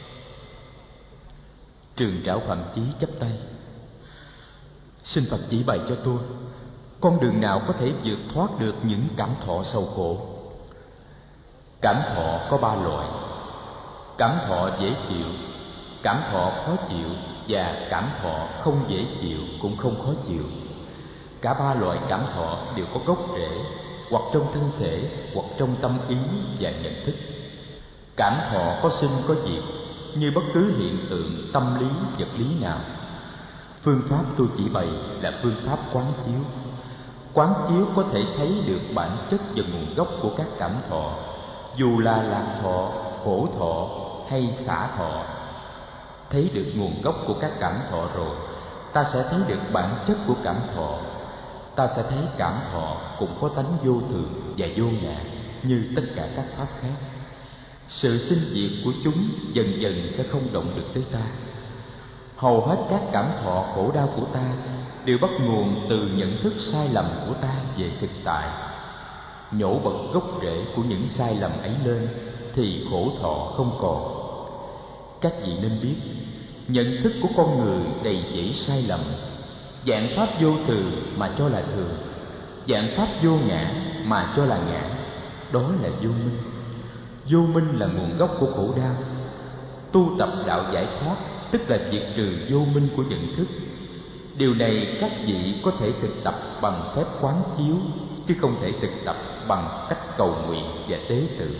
Trường Trảo Phạm Chí chắp tay: xin Phật chỉ bày cho tôi con đường nào có thể vượt thoát được những cảm thọ sầu khổ. Cảm thọ có 3 loại: cảm thọ dễ chịu, cảm thọ khó chịu và cảm thọ không dễ chịu cũng không khó chịu. Cả 3 loại cảm thọ đều có gốc rễ hoặc trong thân thể hoặc trong tâm ý và nhận thức. Cảm thọ có sinh có diệt, như bất cứ hiện tượng tâm lý vật lý nào. Phương pháp tôi chỉ bày là phương pháp quán chiếu. Quán chiếu có thể thấy được bản chất và nguồn gốc của các cảm thọ, dù là lạc thọ, khổ thọ hay xả thọ. Thấy được nguồn gốc của các cảm thọ rồi, ta sẽ thấy được bản chất của cảm thọ. Ta sẽ thấy cảm thọ cũng có tánh vô thường và vô ngã như tất cả các pháp khác. Sự sinh diệt của chúng dần dần sẽ không động được tới ta. Hầu hết các cảm thọ khổ đau của ta đều bắt nguồn từ nhận thức sai lầm của ta về thực tại. Nhổ bật gốc rễ của những sai lầm ấy lên thì khổ thọ không còn. Các vị nên biết, nhận thức của con người đầy dẫy sai lầm. Dạng pháp vô thường mà cho là thường, dạng pháp vô ngã mà cho là ngã, đó là vô minh. Vô minh là nguồn gốc của khổ đau. Tu tập đạo giải thoát tức là diệt trừ vô minh của nhận thức. Điều này các vị có thể thực tập bằng phép quán chiếu, chứ không thể thực tập bằng cách cầu nguyện và tế tự.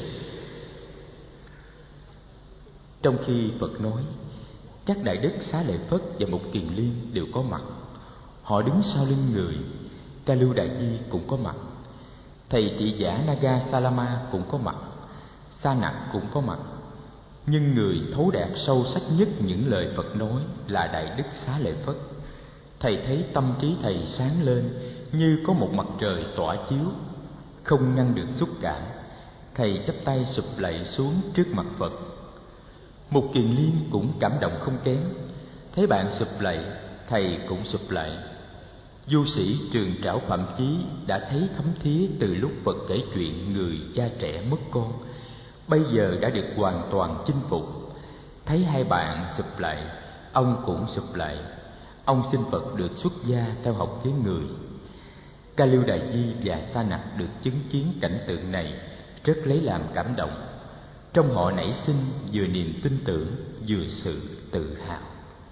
Trong khi Phật nói, các đại đức Xá Lợi Phất và Mục Kiền Liên đều có mặt. Họ đứng sau lưng người. Ca Lưu Đại Di cũng có mặt. Thầy thị giả Naga Salama cũng có mặt. Sa Nặc cũng có mặt. Nhưng người thấu đạt sâu sắc nhất những lời Phật nói là Đại Đức Xá Lợi Phất. Thầy thấy tâm trí thầy sáng lên như có một mặt trời tỏa chiếu, không ngăn được xúc cảm. Thầy chắp tay sụp lạy xuống trước mặt Phật. Mục Kiền Liên cũng cảm động không kém. Thấy bạn sụp lạy, thầy cũng sụp lạy. Du sĩ Trường Trảo Phạm Chí đã thấy thấm thía từ lúc Phật kể chuyện người cha trẻ mất con, bây giờ đã được hoàn toàn chinh phục. Thấy hai bạn sụp lạy, ông cũng sụp lạy. Ông xin Phật được xuất gia theo học với người. Ca Lưu Đại Di và Sa Nặc được chứng kiến cảnh tượng này rất lấy làm cảm động. Trong họ nảy sinh vừa niềm tin tưởng, vừa sự tự hào.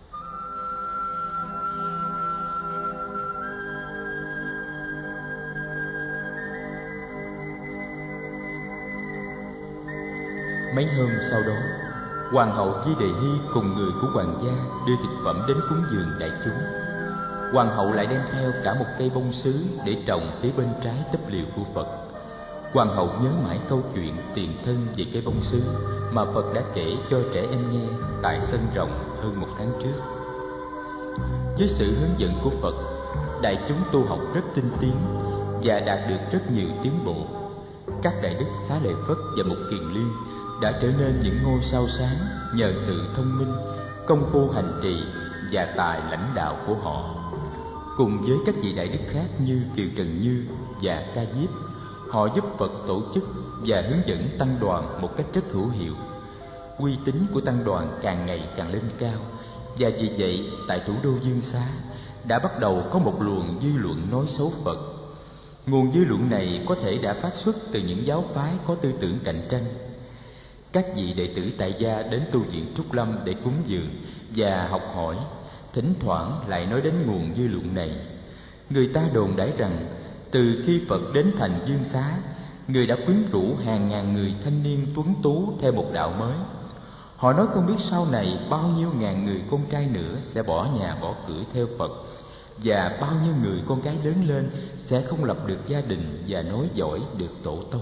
Mấy hôm sau đó, Hoàng hậu Di Đề Hy cùng người của hoàng gia đưa thực phẩm đến cúng dường đại chúng. Hoàng hậu lại đem theo cả một cây bông sứ để trồng phía bên trái túp liều của Phật. Hoàng hậu nhớ mãi câu chuyện tiền thân về cây bông sứ mà Phật đã kể cho trẻ em nghe tại sân rồng hơn 1 tháng trước. Với sự hướng dẫn của Phật, đại chúng tu học rất tinh tiến và đạt được rất nhiều tiến bộ. Các đại đức Xá Lợi Phất và Mục Kiền Liên đã trở nên những ngôi sao sáng nhờ sự thông minh, công phu hành trì và tài lãnh đạo của họ. Cùng với các vị đại đức khác như Kiều Trần Như và Ca Diếp, họ giúp Phật tổ chức và hướng dẫn tăng đoàn một cách rất hữu hiệu. Uy tín của tăng đoàn càng ngày càng lên cao, và vì vậy tại thủ đô Dương Xá đã bắt đầu có một luồng dư luận nói xấu Phật. Nguồn dư luận này có thể đã phát xuất từ những giáo phái có tư tưởng cạnh tranh. Các vị đệ tử tại gia đến tu viện Trúc Lâm để cúng dường và học hỏi, thỉnh thoảng lại nói đến nguồn dư luận này. Người ta đồn đãi rằng từ khi Phật đến thành Dương Xá, người đã quyến rũ hàng ngàn người thanh niên tuấn tú theo một đạo mới. Họ nói không biết sau này bao nhiêu ngàn người con trai nữa sẽ bỏ nhà bỏ cửa theo Phật, và bao nhiêu người con gái lớn lên sẽ không lập được gia đình và nối dõi được tổ tông.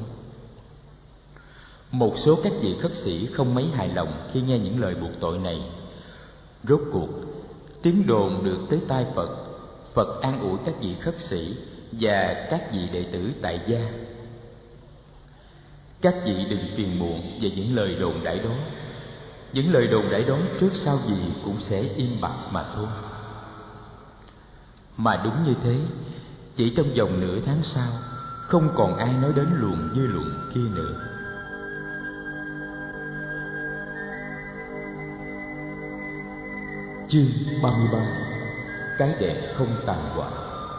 Một số các vị khất sĩ không mấy hài lòng khi nghe những lời buộc tội này. Rốt cuộc, tiếng đồn được tới tai Phật. Phật an ủi các vị khất sĩ và các vị đệ tử tại gia. Các vị đừng phiền muộn về những lời đồn đãi đó. Những lời đồn đãi đó trước sau gì cũng sẽ im bặt mà thôi. Mà đúng như thế, chỉ trong vòng nửa tháng sau, không còn ai nói đến luồng dư luận kia nữa. Chương 33: Cái đẹp không tàn hoại.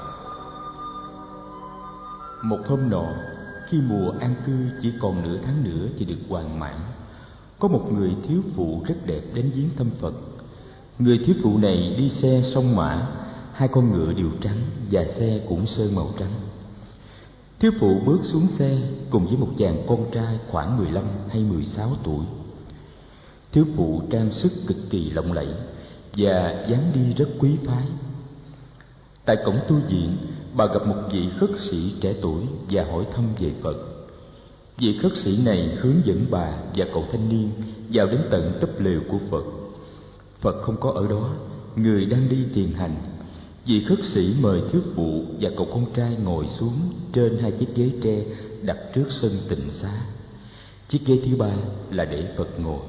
Một hôm nọ, khi mùa an cư chỉ còn nửa tháng nữa thì được hoàn mãn, có một người thiếu phụ rất đẹp đến viếng thăm Phật. Người thiếu phụ này đi xe sông Mã, 2 con ngựa đều trắng và xe cũng sơn màu trắng. Thiếu phụ bước xuống xe cùng với một chàng con trai khoảng 15 hay 16 tuổi. Thiếu phụ trang sức cực kỳ lộng lẫy và dáng đi rất quý phái. Tại cổng tu viện, bà gặp một vị khất sĩ trẻ tuổi và hỏi thăm về Phật. Vị khất sĩ này hướng dẫn bà và cậu thanh niên vào đến tận túp lều của Phật. Phật không có ở đó, người đang đi thiền hành. Vị khất sĩ mời thiếu phụ và cậu con trai ngồi xuống trên 2 chiếc ghế tre đặt trước sân tịnh xá. Chiếc ghế thứ 3 là để Phật ngồi.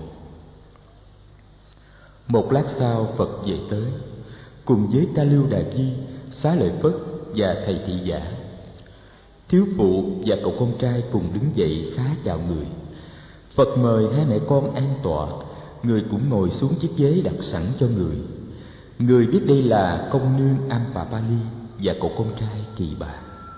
Một lát sau, Phật về tới cùng với Ca Lưu Đại Di, Xá Lợi Phất và thầy thị giả. Thiếu phụ và cậu con trai cùng đứng dậy xá chào người. Phật mời 2 mẹ con an tọa, người cũng ngồi xuống chiếc ghế đặt sẵn cho người. Người biết đây là công nương Ampapali và cậu con trai Kỳ Bà.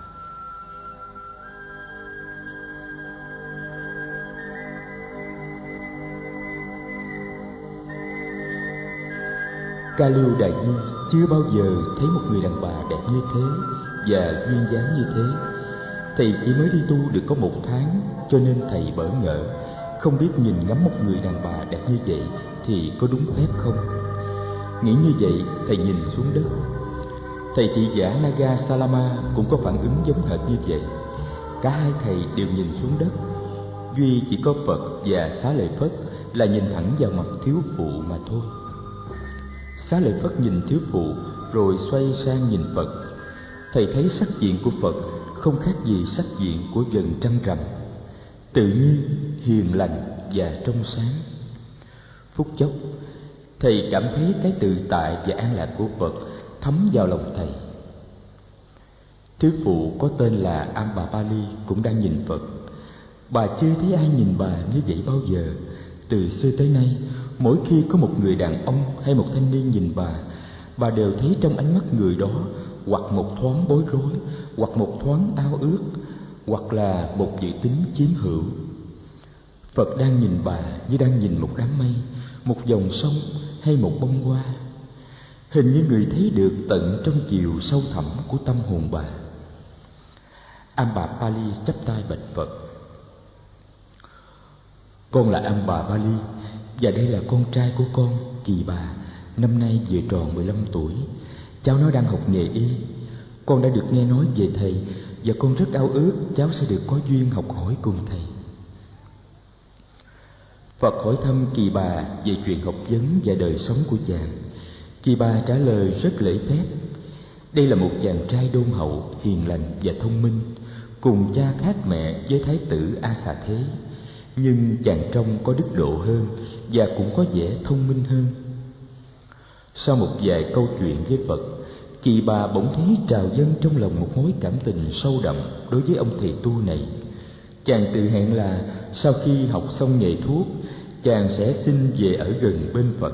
Ca Lưu Đại Di chưa bao giờ thấy một người đàn bà đẹp như thế và duyên dáng như thế. Thầy chỉ mới đi tu được có 1 tháng, cho nên thầy bỡ ngỡ, không biết nhìn ngắm một người đàn bà đẹp như vậy thì có đúng phép không. Nghĩ như vậy, thầy nhìn xuống đất. Thầy thị giả Naga Salama cũng có phản ứng giống hệt như vậy. Cả hai thầy đều nhìn xuống đất. Duy chỉ có Phật và Xá Lợi Phất là nhìn thẳng vào mặt thiếu phụ mà thôi. Xá Lợi Phất nhìn thiếu phụ rồi xoay sang nhìn Phật. Thầy thấy sắc diện của Phật không khác gì sắc diện của vầng trăng rằm, tự nhiên, hiền lành và trong sáng. Phút chốc, thầy cảm thấy cái tự tại và an lạc của Phật thấm vào lòng thầy. Thiếu phụ có tên là Ambapali cũng đang nhìn Phật. Bà chưa thấy ai nhìn bà như vậy bao giờ. Từ xưa tới nay, mỗi khi có một người đàn ông hay một thanh niên nhìn bà đều thấy trong ánh mắt người đó hoặc một thoáng bối rối, hoặc một thoáng ao ước, hoặc là một dự tính chiếm hữu. Phật đang nhìn bà như đang nhìn một đám mây, một dòng sông hay một bông hoa. Hình như người thấy được tận trong chiều sâu thẳm của tâm hồn bà. Ambapali chắp tay bạch Phật: Con là Ambapali, và đây là con trai của con, Kỳ Bà, năm nay vừa tròn 15 tuổi. Cháu nó đang học nghề y. Con đã được nghe nói về thầy, và con rất ao ước cháu sẽ được có duyên học hỏi cùng thầy. Phật hỏi thăm Kỳ Bà về chuyện học vấn và đời sống của chàng. Kỳ Bà trả lời rất lễ phép. Đây là một chàng trai đôn hậu, hiền lành và thông minh, cùng cha khác mẹ với thái tử A Xà Thế. Nhưng chàng trông có đức độ hơn và cũng có vẻ thông minh hơn. Sau một vài câu chuyện với Phật, Kỳ Bà bỗng thấy trào dâng trong lòng một mối cảm tình sâu đậm đối với ông thầy tu này. Chàng tự hẹn là sau khi học xong nghề thuốc, chàng sẽ xin về ở gần bên Phật.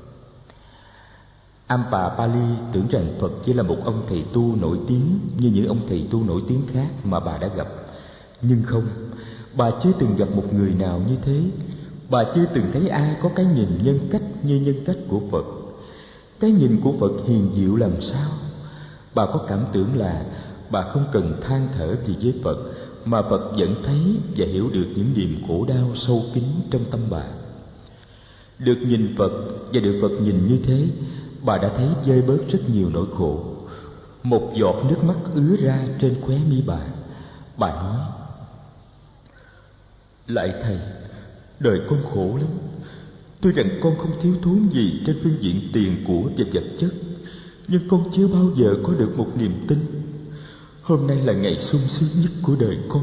Ambapali tưởng rằng Phật chỉ là một ông thầy tu nổi tiếng như những ông thầy tu nổi tiếng khác mà bà đã gặp. Nhưng không, bà chưa từng gặp một người nào như thế. Bà chưa từng thấy ai có cái nhìn nhân cách như nhân cách của Phật. Cái nhìn của Phật hiền diệu làm sao? Bà có cảm tưởng là bà không cần than thở gì với Phật, mà Phật vẫn thấy và hiểu được những niềm khổ đau sâu kín trong tâm bà. Được nhìn Phật và được Phật nhìn như thế, bà đã thấy vơi bớt rất nhiều nỗi khổ. Một giọt nước mắt ứa ra trên khóe mi bà. Bà nói: Lạy thầy, đời con khổ lắm. Tuy rằng con không thiếu thốn gì trên phương diện tiền của và vật chất, nhưng con chưa bao giờ có được một niềm tin. Hôm nay là ngày sung sướng nhất của đời con.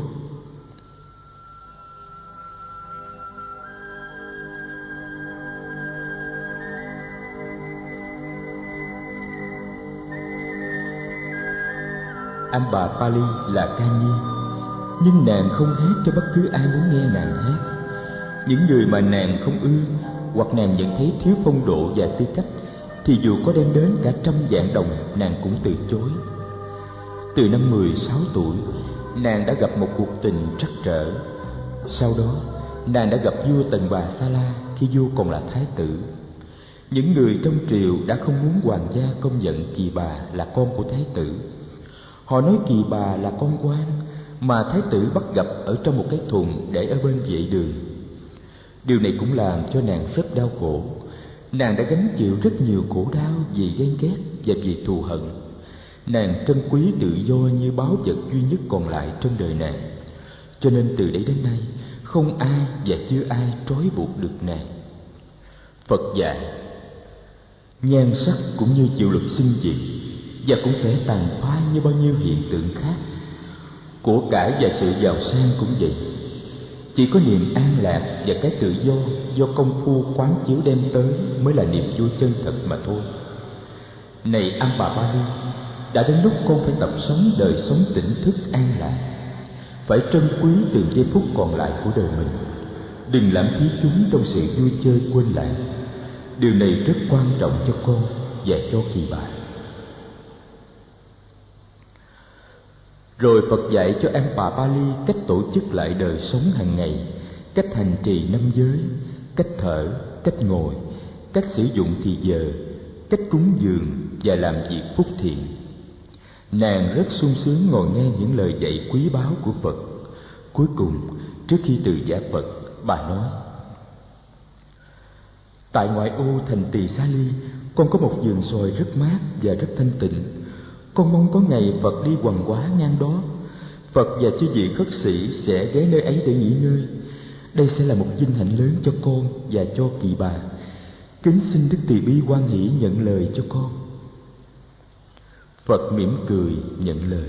Ambapali là ca nhi, nhưng nàng không hát cho bất cứ ai muốn nghe nàng hát. Những người mà nàng không ưa, hoặc nàng nhận thấy thiếu phong độ và tư cách, thì dù có đem đến cả 100 vạn đồng, nàng cũng từ chối. Từ năm 16 tuổi, nàng đã gặp một cuộc tình trắc trở. Sau đó, nàng đã gặp vua Tần Bà Sa La khi vua còn là thái tử. Những người trong triều đã không muốn hoàng gia công nhận Kỳ Bà là con của thái tử. Họ nói Kỳ Bà là con quan mà thái tử bắt gặp ở trong một cái thùng để ở bên vệ đường. Điều này cũng làm cho nàng rất đau khổ. Nàng đã gánh chịu rất nhiều khổ đau vì ghen ghét và vì thù hận. Nàng trân quý tự do như báu vật duy nhất còn lại trong đời nàng. Cho nên từ đấy đến nay, không ai và chưa ai trói buộc được nàng. Phật dạy: Nhan sắc cũng như chịu luật sinh diệt, và cũng sẽ tàn phai như bao nhiêu hiện tượng khác. Của cải và sự giàu sang cũng vậy. Chỉ có niềm an lạc và cái tự do công phu quán chiếu đem tới mới là niềm vui chân thật mà thôi. Này Ambapali, đã đến lúc con phải tập sống đời sống tỉnh thức an lạc, phải trân quý từng giây phút còn lại của đời mình. Đừng lãng phí chúng trong sự vui chơi quên lãng. Điều này rất quan trọng cho con và cho Kỳ Bà. Rồi Phật dạy cho Ambapali cách tổ chức lại đời sống hàng ngày, cách hành trì 5 giới, cách thở, cách ngồi, cách sử dụng thì giờ, cách cúng dường và làm việc phúc thiện. Nàng rất sung sướng ngồi nghe những lời dạy quý báu của Phật. Cuối cùng, trước khi từ giả Phật, bà nói: Tại ngoại ô thành Tỳ Xá Ly, con có một vườn xoài rất mát và rất thanh tịnh. Con mong có ngày Phật đi hoằng hóa ngang đó, Phật và chư vị khất sĩ sẽ ghé nơi ấy để nghỉ ngơi. Đây sẽ là một vinh hạnh lớn cho con và cho Kỳ Bà. Kính xin Đức Từ Bi hoan hỷ nhận lời cho con. Phật mỉm cười nhận lời.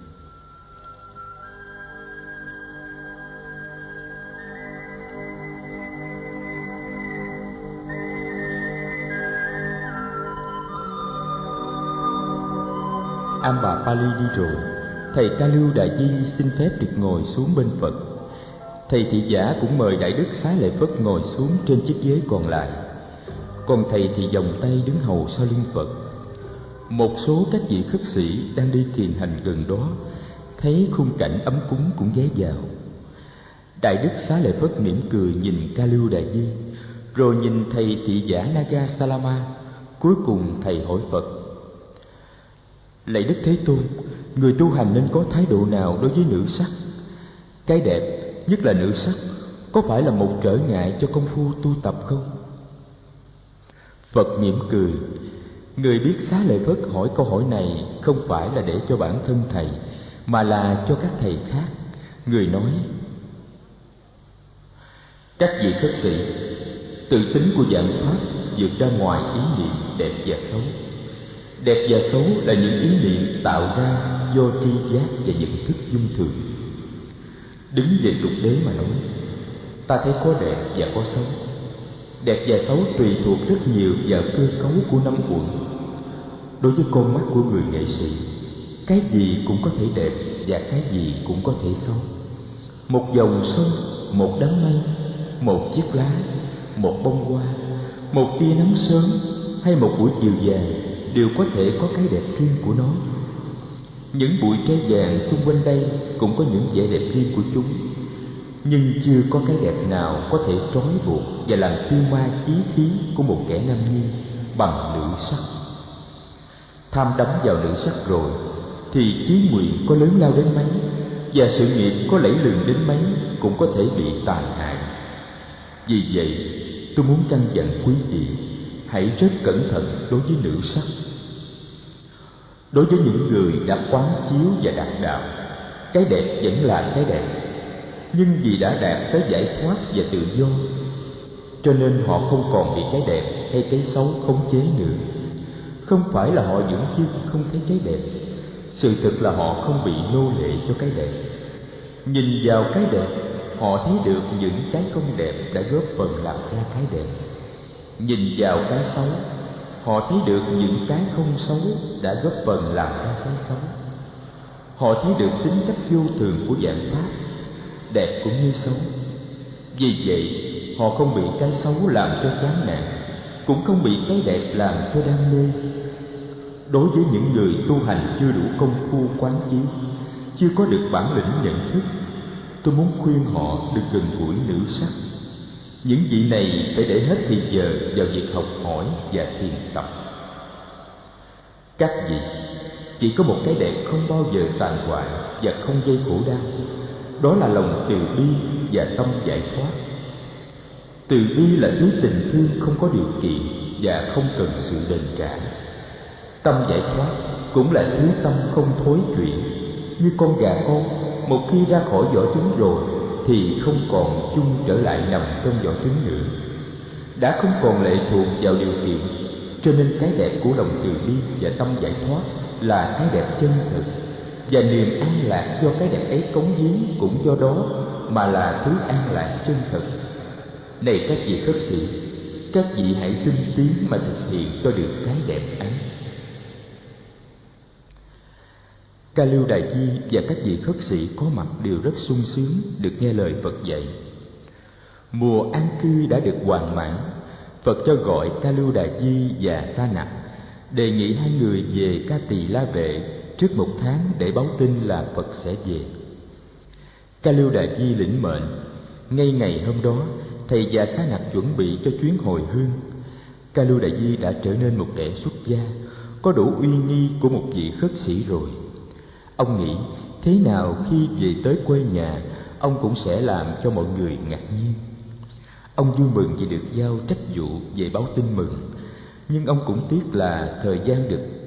Bà Pali đi rồi, thầy Ca Lưu Đà Di xin phép được ngồi xuống bên Phật. Thầy thị giả cũng mời Đại Đức Xá Lợi Phất ngồi xuống trên chiếc ghế còn lại. Còn thầy thì vòng tay đứng hầu sau lưng Phật. Một số các vị khất sĩ đang đi thiền hành gần đó thấy khung cảnh ấm cúng cũng ghé vào. Đại Đức Xá Lợi Phất mỉm cười nhìn Ca Lưu Đà Di, rồi nhìn thầy thị giả Naga Salama. Cuối cùng thầy hỏi Phật: Lạy Đức Thế Tôn, người tu hành nên có thái độ nào đối với nữ sắc? Cái đẹp, nhất là nữ sắc, có phải là một trở ngại cho công phu tu tập không? Phật mỉm cười. Người biết Xá Lợi Phất hỏi câu hỏi này không phải là để cho bản thân thầy, mà là cho các thầy khác. Người nói: Các vị khất sĩ, tự tính của dạng Pháp vượt ra ngoài ý niệm đẹp và xấu. Đẹp và xấu là những ý niệm tạo ra do tri giác và nhận thức dung thường. Đứng về tục đế mà nói, ta thấy có đẹp và có xấu. Đẹp và xấu tùy thuộc rất nhiều vào cơ cấu của năm uẩn. Đối với con mắt của người nghệ sĩ, cái gì cũng có thể đẹp và cái gì cũng có thể xấu. Một dòng sông, một đám mây, một chiếc lá, một bông hoa, một tia nắng sớm hay một buổi chiều dài đều có thể có cái đẹp riêng của nó. Những bụi tre vàng xung quanh đây cũng có những vẻ đẹp riêng của chúng, nhưng chưa có cái đẹp nào có thể trói buộc và làm tiêu ma chí khí của một kẻ nam nhi bằng nữ sắc. Tham đắm vào nữ sắc rồi thì chí nguyện có lớn lao đến mấy và sự nghiệp có lẫy lừng đến mấy cũng có thể bị tàn hại. Vì vậy tôi muốn căn dặn quý vị hãy rất cẩn thận đối với nữ sắc. Đối với những người đã quán chiếu và đạt đạo, cái đẹp vẫn là cái đẹp, nhưng vì đã đạt tới giải thoát và tự do, cho nên họ không còn bị cái đẹp hay cái xấu khống chế nữa. Không phải là họ vẫn chưa không thấy cái đẹp, sự thực là họ không bị nô lệ cho cái đẹp. Nhìn vào cái đẹp, họ thấy được những cái không đẹp đã góp phần làm ra cái đẹp. Nhìn vào cái xấu, họ thấy được những cái không xấu đã góp phần làm ra cái xấu. Họ thấy được tính cách vô thường của vạn pháp, đẹp cũng như xấu. Vì vậy, họ không bị cái xấu làm cho chán nản, cũng không bị cái đẹp làm cho đam mê. Đối với những người tu hành chưa đủ công phu quán chiếu, chưa có được bản lĩnh nhận thức, tôi muốn khuyên họ đừng gần gũi nữ sắc. Những vị này phải để hết thời giờ vào việc học hỏi và thiền tập. Các vị, chỉ có một cái đẹp không bao giờ tàn hoại và không gây khổ đau, đó là lòng từ bi và tâm giải thoát. Từ bi là thứ tình thương không có điều kiện và không cần sự đền trả. Tâm giải thoát cũng là thứ tâm không thối chuyển. Như con gà con, một khi ra khỏi vỏ trứng rồi thì không còn chung trở lại nằm trong vỏ trứng nữa, đã không còn lệ thuộc vào điều kiện. Cho nên cái đẹp của lòng từ bi và tâm giải thoát là cái đẹp chân thực, và niềm an lạc do cái đẹp ấy cống hiến cũng do đó mà là thứ an lạc chân thực. Này các vị khất sĩ, các vị hãy tinh tiến mà thực hiện cho được cái đẹp ấy. Ca Lưu Đà Di và các vị khất sĩ có mặt đều rất sung sướng được nghe lời Phật dạy. Mùa an cư đã được hoàn mãn. Phật cho gọi Ca Lưu Đà Di và Sa Nặc, đề nghị hai người về Ca Tỳ La Vệ trước 1 tháng để báo tin là Phật sẽ về. Ca Lưu Đà Di lĩnh mệnh. Ngay ngày hôm đó, thầy và Sa Nặc chuẩn bị cho chuyến hồi hương. Ca Lưu Đà Di đã trở nên một kẻ xuất gia, có đủ uy nghi của một vị khất sĩ rồi. Ông nghĩ thế nào khi về tới quê nhà, ông cũng sẽ làm cho mọi người ngạc nhiên. Ông vui mừng vì được giao trách vụ về báo tin mừng, nhưng ông cũng tiếc là thời gian được